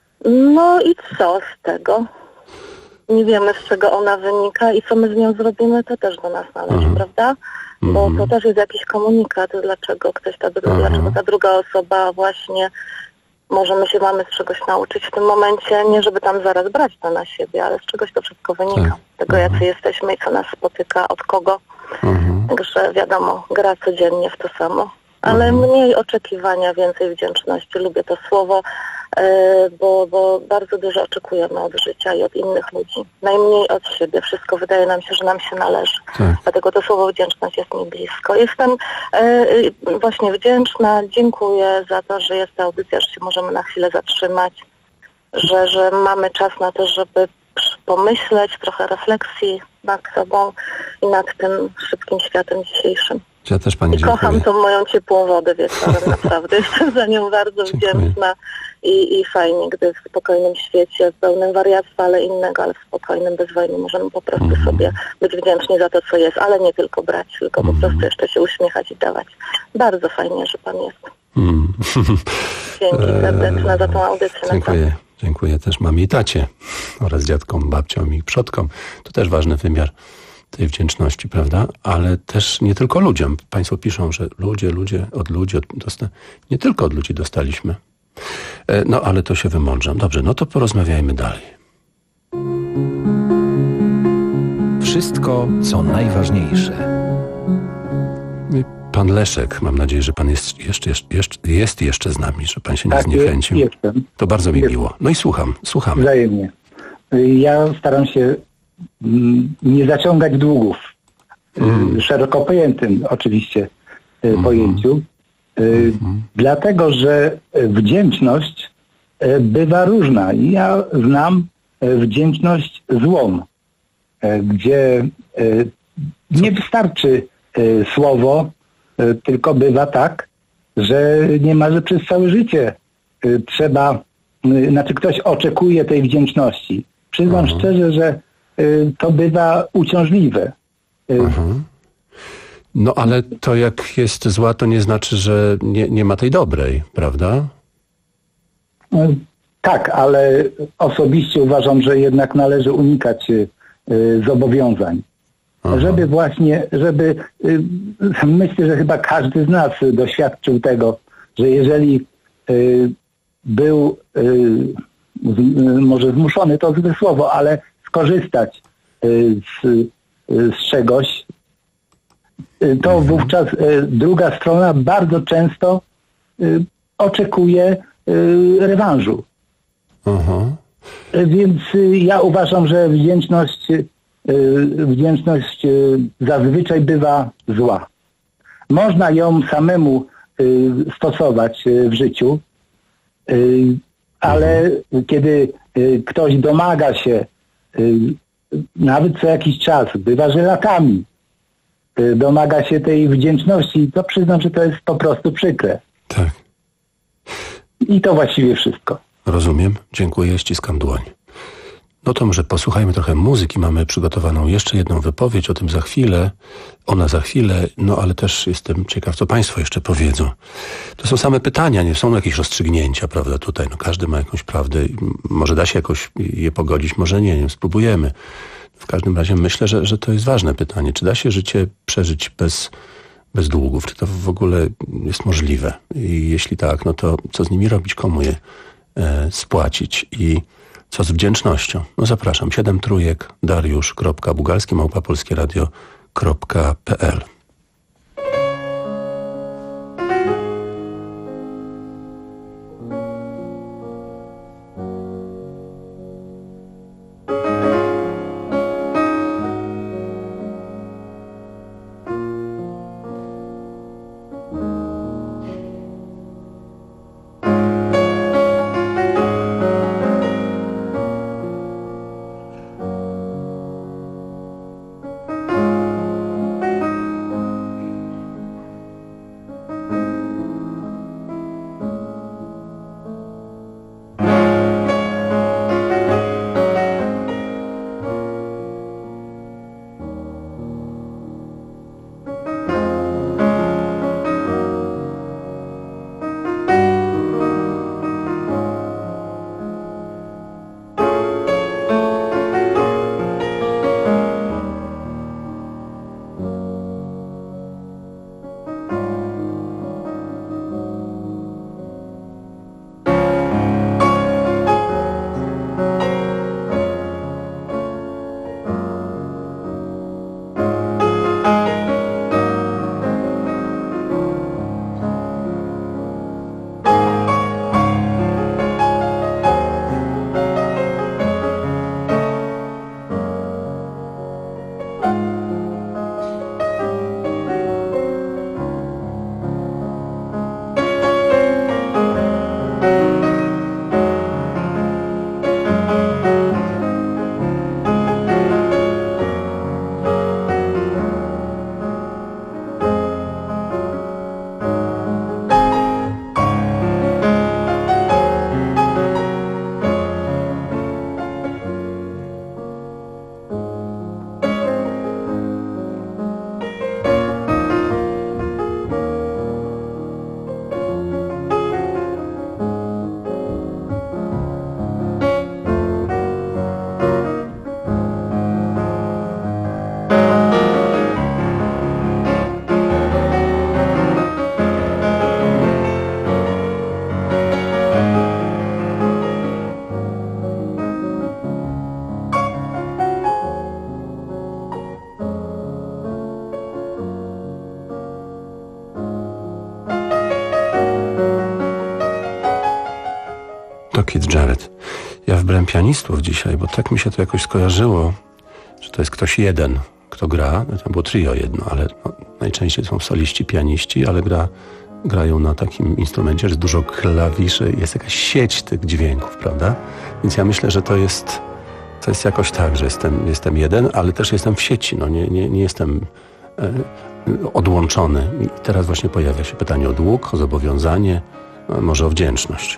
No i co z tego? Nie wiemy, z czego ona wynika i co my z nią zrobimy, to też do nas należy, Aha. prawda? Bo mhm. to też jest jakiś komunikat, dlaczego ktoś ta, dlaczego ta druga osoba właśnie może my się mamy z czegoś nauczyć w tym momencie, nie żeby tam zaraz brać to na siebie, ale z czegoś to wszystko wynika. Tak. Tego, jacy mhm. jesteśmy i co nas spotyka, od kogo. Mhm. Także wiadomo, gra codziennie w to samo. Ale mhm. mniej oczekiwania, więcej wdzięczności. Lubię to słowo, yy, bo, bo bardzo dużo oczekujemy od życia i od innych ludzi. Najmniej od siebie. Wszystko wydaje nam się, że nam się należy. Tak. Dlatego to słowo wdzięczność jest mi blisko. Jestem yy, właśnie wdzięczna. Dziękuję za to, że jest ta audycja, że się możemy na chwilę zatrzymać, że, że mamy czas na to, żeby pomyśleć, trochę refleksji nad sobą i nad tym szybkim światem dzisiejszym. Ja też pani I dziękuję. kocham tą moją ciepłą wodę wieczorem, naprawdę. Jestem za nią bardzo dziękuję. wdzięczna i, i fajnie, gdy w spokojnym świecie, pełnym wariactwa, ale innego, ale w spokojnym, bez wojny możemy po prostu mm. sobie być wdzięczni za to, co jest, ale nie tylko brać, tylko mm. po prostu jeszcze się uśmiechać i dawać. Bardzo fajnie, że pan jest. Mm. Dzięki serdeczne za tą audycję. Dziękuję. Dziękuję też mamie i tacie oraz dziadkom, babciom i przodkom. To też ważny wymiar tej wdzięczności, prawda? Ale też nie tylko ludziom. Państwo piszą, że ludzie, ludzie, od ludzi, od, dosta... nie tylko od ludzi dostaliśmy. No, ale to się wymądrzam. Dobrze, no to porozmawiajmy dalej. Wszystko, co najważniejsze. Pan Leszek, mam nadzieję, że pan jest jeszcze, jeszcze, jest jeszcze z nami, że pan się nie tak, zniechęcił. Jest, jestem. To bardzo mi jestem. miło. No i słucham, słuchamy. Wzajemnie. Ja staram się nie zaciągać długów. Mm. Szeroko pojętym oczywiście mm. pojęciu. Mm. Dlatego, że wdzięczność bywa różna. Ja znam wdzięczność złą, gdzie nie wystarczy słowo, tylko bywa tak, że niemalże przez całe życie trzeba, znaczy ktoś oczekuje tej wdzięczności. Przyznam Aha. szczerze, że to bywa uciążliwe. Aha. No ale to jak jest zła, to nie znaczy, że nie, nie ma tej dobrej, prawda? Tak, ale osobiście uważam, że jednak należy unikać zobowiązań. Aha. Żeby właśnie, żeby, myślę, że chyba każdy z nas doświadczył tego, że jeżeli był może zmuszony, to złe słowo, ale skorzystać z, z czegoś, to wówczas druga strona bardzo często oczekuje rewanżu. Aha. Więc ja uważam, że wdzięczność, wdzięczność zazwyczaj bywa zła. Można ją samemu stosować w życiu, ale kiedy ktoś domaga się, nawet co jakiś czas, bywa, że latami, domaga się tej wdzięczności, to przyznam, że to jest po prostu przykre. Tak. I to właściwie wszystko. Rozumiem. Dziękuję. Ściskam dłoń. No to może posłuchajmy trochę muzyki. Mamy przygotowaną jeszcze jedną wypowiedź, o tym za chwilę. Ona za chwilę, no ale też jestem ciekaw, co państwo jeszcze powiedzą. To są same pytania, nie są jakieś rozstrzygnięcia, prawda, tutaj. No każdy ma jakąś prawdę. Może da się jakoś je pogodzić, może nie, nie wiem, spróbujemy. W każdym razie myślę, że, że to jest ważne pytanie. Czy da się życie przeżyć bez, bez długów? Czy to w ogóle jest możliwe? I jeśli tak, no to co z nimi robić? Komu je e, spłacić? I Co z wdzięcznością? No zapraszam. Siedem trójek, Dariusz kropka Bugalski, małpa polskie radio kropka p l. Keith Jarrett. Ja wybrałem pianistów dzisiaj, bo tak mi się to jakoś skojarzyło, że to jest ktoś jeden, kto gra. Tam było trio jedno, ale no, najczęściej są soliści, pianiści, ale gra, grają na takim instrumencie, że jest dużo klawiszy, jest jakaś sieć tych dźwięków, prawda? Więc ja myślę, że to jest, to jest jakoś tak, że jestem, jestem jeden, ale też jestem w sieci. No, nie, nie, nie jestem e, odłączony. I teraz właśnie pojawia się pytanie o dług, o zobowiązanie, no, może o wdzięczność.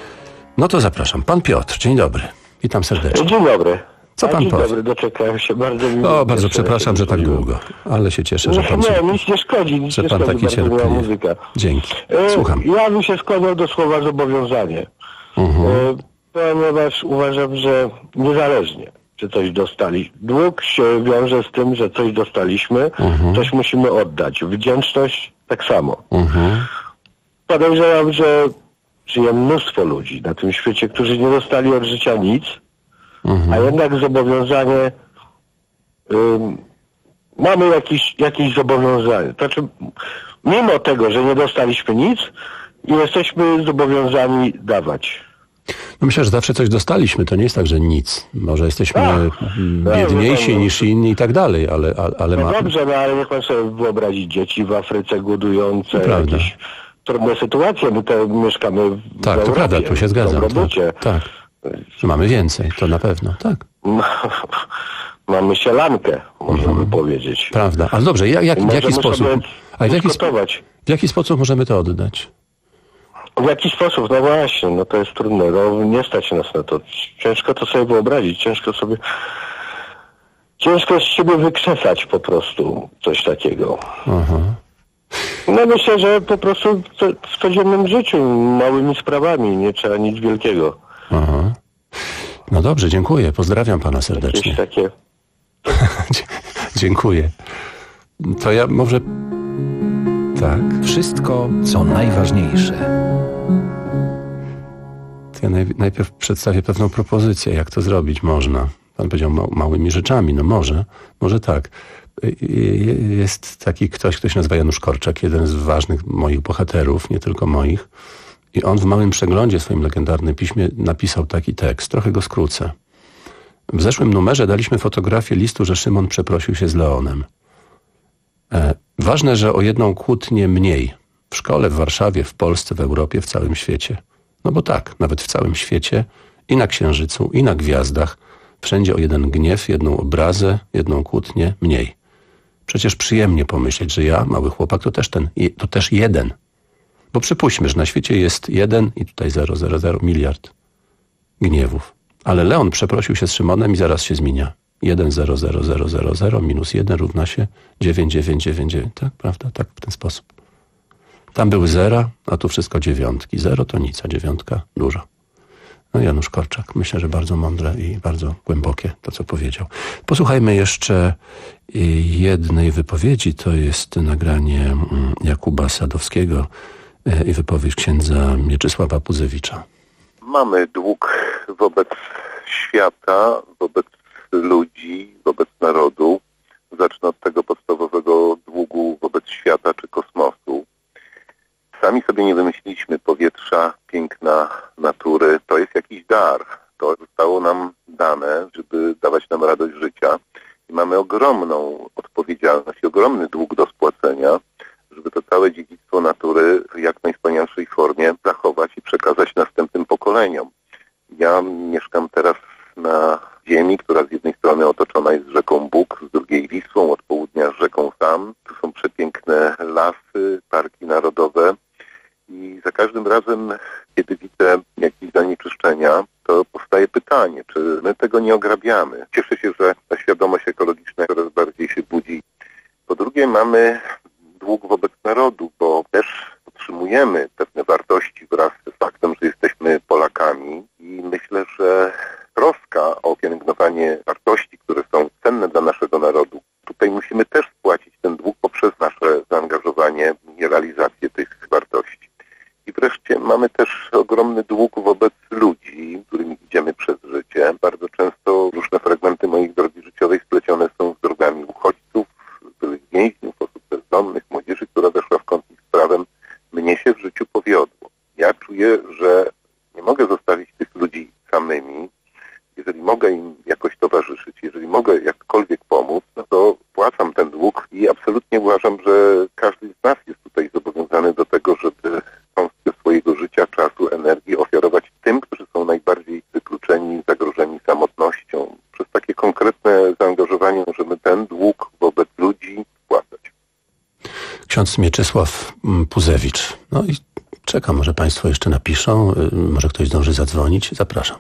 No to zapraszam. Pan Piotr, dzień dobry. Witam serdecznie. Dzień dobry. Co pan dzień powie? Dzień dobry, doczekałem się bardzo miło. O, bardzo przepraszam, że tak długo, ale się cieszę, że pan... Nie, nic nie szkodzi, nic że nie pan szkodzi, taki cierpliwy. muzyka. Dzięki. E, Słucham. Ja bym się skłaniał do słowa zobowiązanie, Uh-huh. e, ponieważ uważam, że niezależnie, czy coś dostali, dług się wiąże z tym, że coś dostaliśmy, uh-huh. coś musimy oddać. Wdzięczność tak samo. Uh-huh. Podejrzewam, że żyje mnóstwo ludzi na tym świecie, którzy nie dostali od życia nic, mhm. a jednak zobowiązanie, ym, mamy jakieś, jakieś zobowiązanie. To znaczy, mimo tego, że nie dostaliśmy nic, jesteśmy zobowiązani dawać. No myślę, że zawsze coś dostaliśmy. To nie jest tak, że nic. Może jesteśmy a, biedniejsi no, no, niż inni i tak dalej, ale, ale, ale no ma... dobrze, no ale niech pan sobie wyobrazi dzieci w Afryce głodujące, Prawda. jakieś trudne sytuacje. My to mieszkamy w Tak, Europie, to prawda, tu się zgadzam. Tak, tak. Mamy więcej, to na pewno, tak. Mamy sielankę, można mhm. by powiedzieć. Prawda, ale dobrze, jak, jak, w jaki sposób? A w jaki, w jaki sposób możemy to oddać? W jaki sposób? No właśnie, no to jest trudne. No, nie stać nas na to. Ciężko to sobie wyobrazić, ciężko sobie... Ciężko z siebie wykrzesać po prostu coś takiego. Aha. No myślę, że po prostu w codziennym życiu, małymi sprawami, nie trzeba nic wielkiego. Aha. No dobrze, dziękuję. Pozdrawiam pana serdecznie. Jakieś takie... Dziękuję. To ja może... Tak. Wszystko, co najważniejsze. ja naj, najpierw przedstawię pewną propozycję, jak to zrobić można. Pan powiedział ma, małymi rzeczami, no może, może tak. Jest taki ktoś, kto się nazywa Janusz Korczak, jeden z ważnych moich bohaterów, nie tylko moich. I on w małym przeglądzie, w swoim legendarnym piśmie napisał taki tekst, trochę go skrócę. W zeszłym numerze daliśmy fotografię listu, że Szymon przeprosił się z Leonem. E, ważne, że o jedną kłótnię mniej. W szkole, w Warszawie, w Polsce, w Europie, w całym świecie. No bo tak, nawet w całym świecie, i na Księżycu, i na gwiazdach, wszędzie o jeden gniew, jedną obrazę, jedną kłótnię mniej. Przecież przyjemnie pomyśleć, że ja, mały chłopak, to też ten, to też jeden. Bo przypuśćmy, że na świecie jest jeden i tutaj zero, zero, zero, miliard gniewów. Ale Leon przeprosił się z Szymonem i zaraz się zmienia. jeden, zero, zero, zero, zero, zero minus jeden równa się dziewięć, dziewięć, dziewięć, dziewięć. Tak, prawda? Tak, w ten sposób. Tam były zera, a tu wszystko dziewiątki. Zero to nic, a dziewiątka dużo. No Janusz Korczak, myślę, że bardzo mądre i bardzo głębokie to, co powiedział. Posłuchajmy jeszcze jednej wypowiedzi. To jest nagranie Jakuba Sadowskiego i wypowiedź księdza Mieczysława Pudzewicza. Mamy dług wobec świata, wobec ludzi, wobec narodu. Zacznę od tego podstawowego długu wobec świata czy kosmosu. Sami sobie nie wymyśliliśmy powietrza, piękna natury. To jest jakiś dar. To zostało nam dane, żeby dawać nam radość życia. I mamy ogromną odpowiedzialność i ogromny dług do spłacenia, żeby to całe dziedzictwo natury w jak najwspanialszej formie zachować i przekazać następnym pokoleniom. Ja mieszkam teraz na ziemi, która z jednej strony otoczona jest rzeką Bóg, z drugiej Wisłą, od południa rzeką Sam. Tu są przepiękne lasy, parki narodowe i za każdym razem, kiedy widzę jakieś zanieczyszczenia, to powstaje pytanie, czy my tego nie ograbiamy. Cieszę się, że ta świadomość ekologiczna coraz bardziej się budzi. Po drugie, mamy dług wobec narodu, bo też podtrzymujemy pewne wartości wraz z faktem, że jesteśmy Polakami i myślę, że troska o pielęgnowanie wartości, które są cenne dla naszego narodu, tutaj musimy też spłacić ten dług poprzez nasze zaangażowanie i realizację tych wartości. I wreszcie mamy też ogromny dług wobec ludzi, którymi idziemy przez życie. Bardzo często różne fragmenty mojej drogi życiowej splecione są z drogami uchodźców, byłych więźniów, osób bezdomnych, młodzieży, która weszła w konflikt z prawem. Mnie się w życiu powiodło. Ja czuję, że nie mogę zostawić tych ludzi samymi. Jeżeli mogę im jakoś towarzyszyć, jeżeli mogę jakkolwiek pomóc, no to płacam ten dług i absolutnie uważam, że każdy z nas jest tutaj zobowiązany do tego, żeby cząstkę swojego życia, czasu, energii ofiarować tym, którzy są najbardziej wykluczeni, zagrożeni samotnością. Przez takie konkretne zaangażowanie możemy ten dług wobec ludzi spłacać. Ksiądz Mieczysław Pudzewicz. No i czekam, może Państwo jeszcze napiszą, może ktoś zdąży zadzwonić. Zapraszam.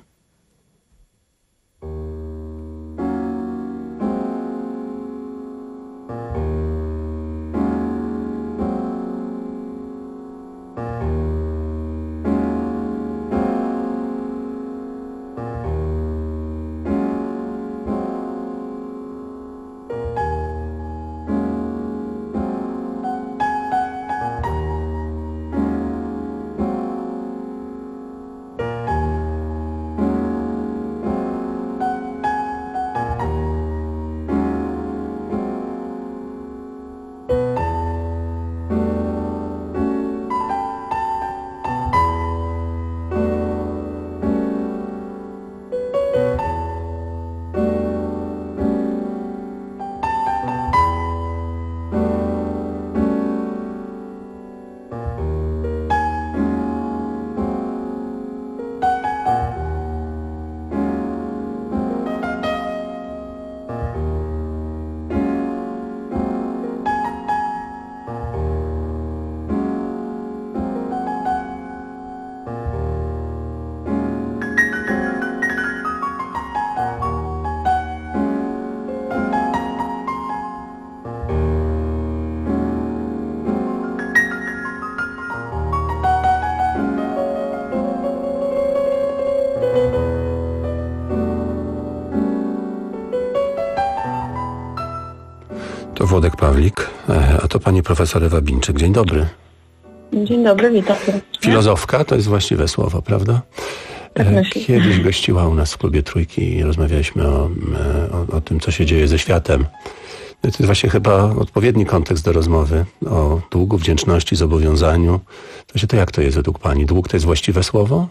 To Włodek Pawlik, a to pani profesor Ewa Bińczyk. Dzień dobry. Dzień dobry, witam. Filozofka to jest właściwe słowo, prawda? tak myślę. Kiedyś gościła u nas w Klubie Trójki i rozmawialiśmy o, o, o tym, co się dzieje ze światem. To jest właśnie chyba odpowiedni kontekst do rozmowy o długu, wdzięczności, zobowiązaniu. To, się, to jak to jest według Pani? Dług to jest właściwe słowo?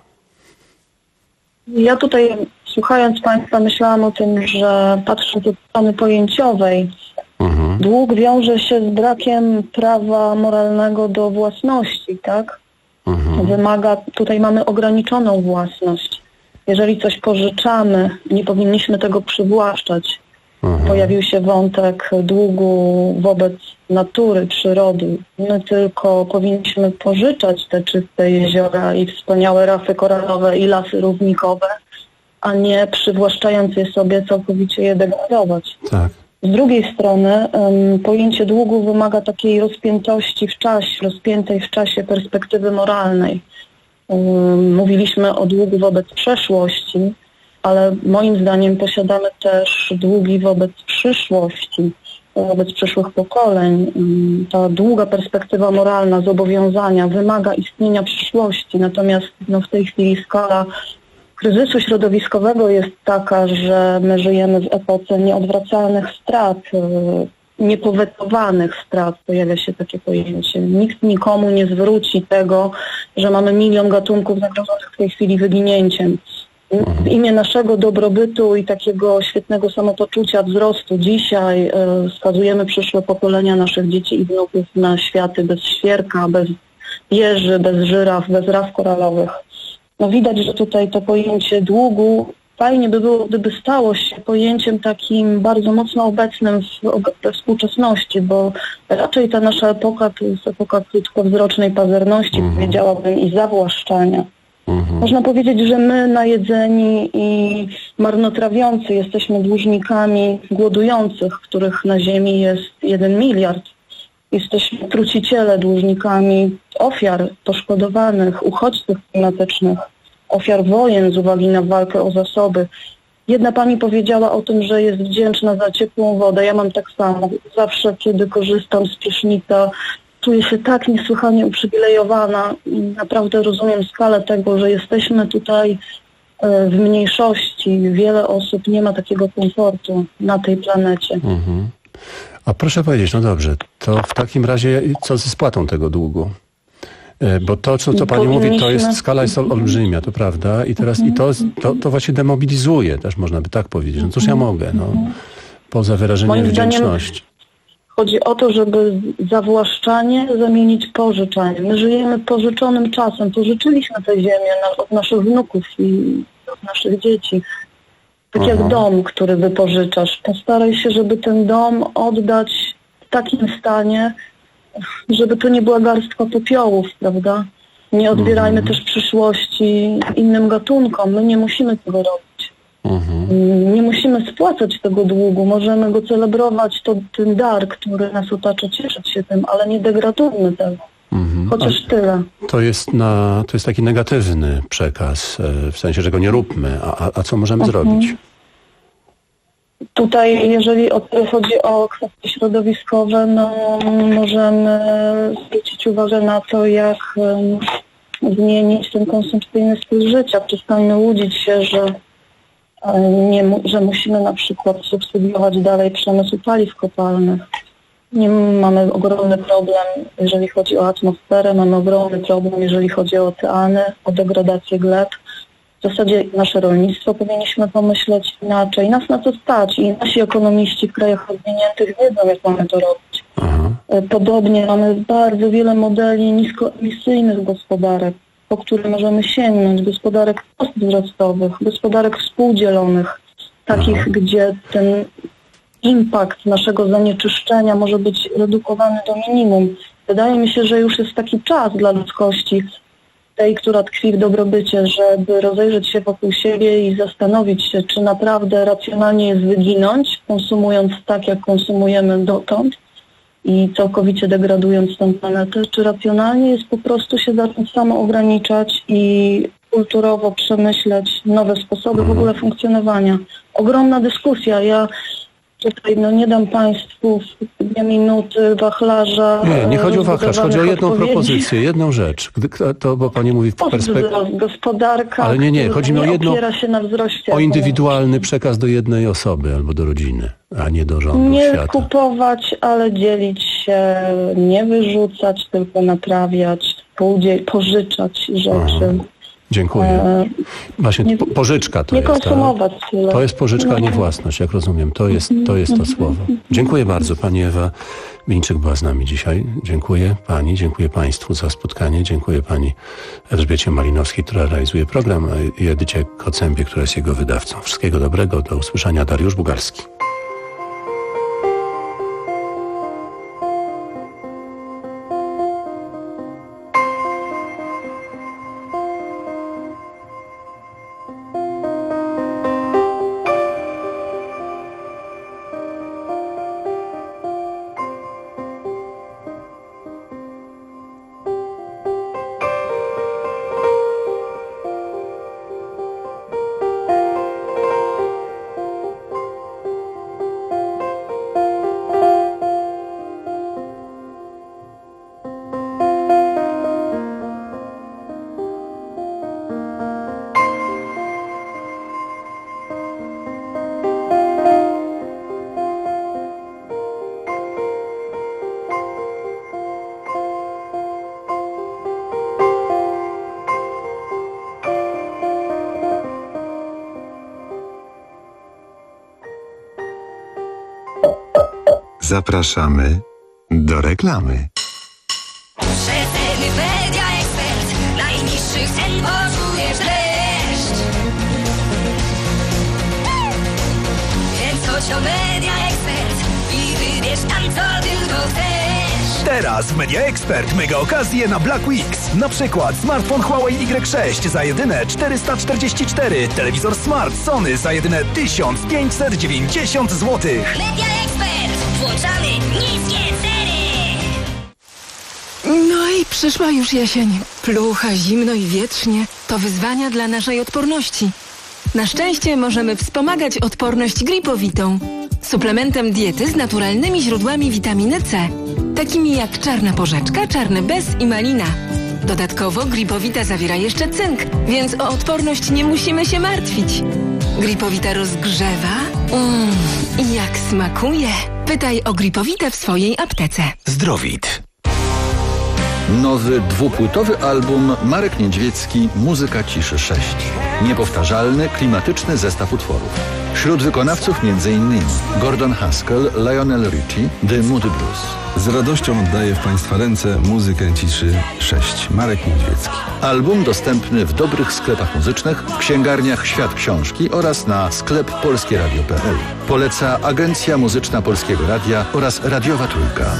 Ja tutaj, słuchając Państwa, myślałam o tym, że patrząc od strony pojęciowej, mhm. dług wiąże się z brakiem prawa moralnego do własności, tak? Mhm. Wymaga, tutaj mamy ograniczoną własność. Jeżeli coś pożyczamy, nie powinniśmy tego przywłaszczać. Mhm. Pojawił się wątek długu wobec natury, przyrody. My tylko powinniśmy pożyczać te czyste jeziora i wspaniałe rafy koralowe i lasy równikowe, a nie przywłaszczając je sobie całkowicie je degradować. Tak. Z drugiej strony um, pojęcie długu wymaga takiej rozpiętości w czasie, rozpiętej w czasie perspektywy moralnej. Um, mówiliśmy o długu wobec przeszłości, ale moim zdaniem posiadamy też długi wobec przyszłości, wobec przyszłych pokoleń. Ta długa perspektywa moralna, zobowiązania wymaga istnienia przyszłości, natomiast no, w tej chwili skala kryzysu środowiskowego jest taka, że my żyjemy w epoce nieodwracalnych strat, niepowetowanych strat, pojawia się takie pojęcie. Nikt nikomu nie zwróci tego, że mamy milion gatunków zagrożonych w tej chwili wyginięciem. W imię naszego dobrobytu i takiego świetnego samopoczucia, wzrostu dzisiaj y, skazujemy przyszłe pokolenia naszych dzieci i wnuków na światy bez świerka, bez jeży, bez żyraf, bez raf koralowych. No widać, że tutaj to pojęcie długu fajnie by było, gdyby stało się pojęciem takim bardzo mocno obecnym w, we współczesności, bo raczej ta nasza epoka to jest epoka krótkowzrocznej pazerności, mhm. powiedziałabym, i zawłaszczania. Mhm. Można powiedzieć, że my najedzeni i marnotrawiący jesteśmy dłużnikami głodujących, których na ziemi jest jeden miliard. Jesteśmy truciciele dłużnikami ofiar poszkodowanych, uchodźców klimatycznych, ofiar wojen z uwagi na walkę o zasoby. Jedna pani powiedziała o tym, że jest wdzięczna za ciepłą wodę. Ja mam tak samo. Zawsze, kiedy korzystam z prysznica, czuję się tak niesłychanie uprzywilejowana i naprawdę rozumiem skalę tego, że jesteśmy tutaj w mniejszości. Wiele osób nie ma takiego komfortu na tej planecie. Mhm. A proszę powiedzieć, no dobrze, to w takim razie co ze spłatą tego długu? Bo to, co, co pani mówi, to jest, skala jest olbrzymia, to prawda? I teraz i to, to, to właśnie demobilizuje, też można by tak powiedzieć. No cóż ja mogę, no, poza wyrażeniem wdzięczności. Chodzi o to, żeby zawłaszczanie zamienić pożyczanie. My żyjemy pożyczonym czasem. Pożyczyliśmy tę ziemię na, od naszych wnuków i od naszych dzieci. Tak Aha. jak dom, który wypożyczasz. Postaraj się, żeby ten dom oddać w takim stanie, żeby to nie była garstka popiołów, prawda? Nie odbierajmy mhm. też przyszłości innym gatunkom. My nie musimy tego robić. Mhm. Nie musimy spłacać tego długu. Możemy go celebrować, to ten dar, który nas otacza, cieszyć się tym, ale nie degradujmy tego. Mhm. Chociaż a tyle. To jest, na, to jest taki negatywny przekaz, w sensie, że go nie róbmy. A, a co możemy mhm. zrobić? Tutaj, jeżeli o, chodzi o kwestie środowiskowe, no możemy zwrócić uwagę na to, jak um, zmienić ten konsumpcyjny styl życia. Przestańmy łudzić się, że, nie, że musimy na przykład subsydiować dalej przemysł paliw kopalnych. Nie mamy ogromny problem, jeżeli chodzi o atmosferę, mamy ogromny problem, jeżeli chodzi o oceany, o degradację gleb. W zasadzie nasze rolnictwo powinniśmy pomyśleć inaczej. Nas na to stać i nasi ekonomiści w krajach rozwiniętych wiedzą, jak mamy to robić. Aha. Podobnie mamy bardzo wiele modeli niskoemisyjnych gospodarek, po które możemy sięgnąć, gospodarek postwzrostowych, gospodarek współdzielonych, takich, Aha. gdzie ten impact naszego zanieczyszczenia może być redukowany do minimum. Wydaje mi się, że już jest taki czas dla ludzkości, tej, która tkwi w dobrobycie, żeby rozejrzeć się wokół siebie i zastanowić się, czy naprawdę racjonalnie jest wyginąć, konsumując tak, jak konsumujemy dotąd i całkowicie degradując tę planetę, czy racjonalnie jest po prostu się zacząć samo ograniczać i kulturowo przemyśleć nowe sposoby w ogóle funkcjonowania. Ogromna dyskusja. Ja Tutaj no nie dam Państwu w dwie minuty wachlarza. Nie, nie chodzi o wachlarz, chodzi o jedną odpowiedzi. propozycję, jedną rzecz. Gdy, to, bo pani mówi w perspektywie... Gospodarka, Ale nie, nie, chodzi mi o nie jedno, opiera się na wzroście. o indywidualny przekaz do jednej osoby albo do rodziny, a nie do rządu Nie świata. kupować, ale dzielić się, nie wyrzucać, tylko naprawiać, podziel- pożyczać rzeczy. Aha. Dziękuję. E, Właśnie nie, po, pożyczka to nie jest. konsumować Tak? tyle. To jest pożyczka, a nie No. własność, jak rozumiem. To jest to, jest to słowo. Dziękuję bardzo. Pani Ewa Mińczyk była z nami dzisiaj. Dziękuję Pani, dziękuję Państwu za spotkanie. Dziękuję Pani Elżbiecie Malinowskiej, która realizuje program, i Edycie Kocębie, która jest jego wydawcą. Wszystkiego dobrego. Do usłyszenia. Dariusz Bugalski. Zapraszamy do reklamy. Przeceny Media Expert. Najniższych cen poczujesz dreszcz. Więc chodź o Media Expert i wybierz tam, co tylko chcesz. Teraz w Media Expert mega okazje na Black Weeks. Na przykład smartfon Huawei Y sześć za jedyne czterysta czterdzieści cztery, telewizor Smart Sony za jedyne tysiąc pięćset dziewięćdziesiąt złotych. Media Expert. Włączamy niskie ceny. No i przyszła już jesień. Plucha, zimno i wietrznie. To wyzwania dla naszej odporności. Na szczęście możemy wspomagać odporność gripowitą. Suplementem diety z naturalnymi źródłami witaminy C. Takimi jak czarna porzeczka, czarny bez i malina. Dodatkowo gripowita zawiera jeszcze cynk, więc o odporność nie musimy się martwić. Gripowita rozgrzewa. Mmm, i jak smakuje. Pytaj o gripowitę w swojej aptece. Zdrowit. Nowy dwupłytowy album Marek Niedźwiecki Muzyka Ciszy sześć. Niepowtarzalny, klimatyczny zestaw utworów. Wśród wykonawców m.in. Gordon Haskell, Lionel Richie, The Moody Blues. Z radością oddaję w Państwa ręce Muzykę Ciszy sześć. Marek Niedźwiecki. Album dostępny w dobrych sklepach muzycznych, w księgarniach Świat Książki oraz na sklep polskie radio kropka p l. Poleca Agencja Muzyczna Polskiego Radia oraz Radiowa Trójka.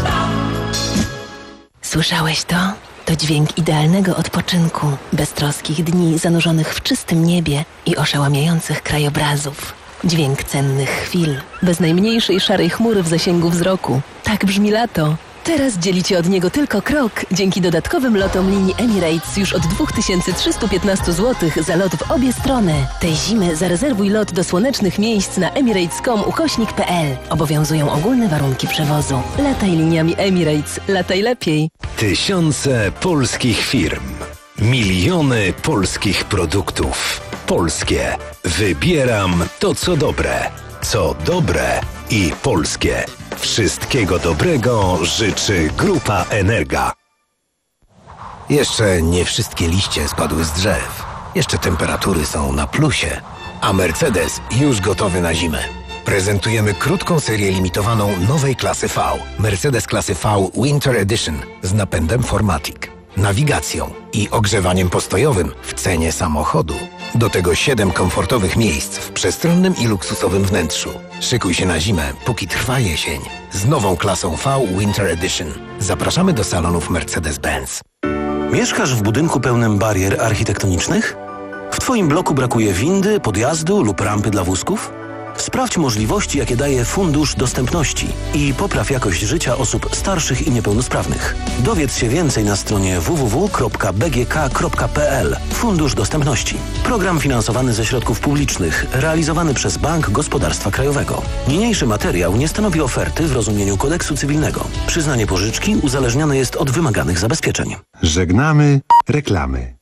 Słyszałeś to? To dźwięk idealnego odpoczynku, beztroskich dni zanurzonych w czystym niebie i oszałamiających krajobrazów. Dźwięk cennych chwil, bez najmniejszej szarej chmury w zasięgu wzroku. Tak brzmi lato. Teraz dzielicie od niego tylko krok dzięki dodatkowym lotom linii Emirates już od dwa tysiące trzysta piętnaście złotych za lot w obie strony. Tej zimy zarezerwuj lot do słonecznych miejsc na emirates kropka com ukośnik kropka p l. Obowiązują ogólne warunki przewozu. Lataj liniami Emirates. Lataj lepiej. Tysiące polskich firm. Miliony polskich produktów. Polskie. Wybieram to, co dobre. Co dobre i polskie. Wszystkiego dobrego życzy Grupa Energa. Jeszcze nie wszystkie liście spadły z drzew. Jeszcze temperatury są na plusie. A Mercedes już gotowy na zimę. Prezentujemy krótką serię limitowaną nowej klasy V. Mercedes klasy V Winter Edition z napędem four matic, nawigacją i ogrzewaniem postojowym w cenie samochodu. Do tego siedem komfortowych miejsc w przestronnym i luksusowym wnętrzu. Szykuj się na zimę, póki trwa jesień. Z nową klasą V Winter Edition. Zapraszamy do salonów Mercedes-Benz. Mieszkasz w budynku pełnym barier architektonicznych? W Twoim bloku brakuje windy, podjazdu lub rampy dla wózków? Sprawdź możliwości, jakie daje Fundusz Dostępności i popraw jakość życia osób starszych i niepełnosprawnych. Dowiedz się więcej na stronie w w w kropka b g k kropka p l. Fundusz Dostępności. Program finansowany ze środków publicznych, realizowany przez Bank Gospodarstwa Krajowego. Niniejszy materiał nie stanowi oferty w rozumieniu kodeksu cywilnego. Przyznanie pożyczki uzależnione jest od wymaganych zabezpieczeń. Żegnamy reklamy.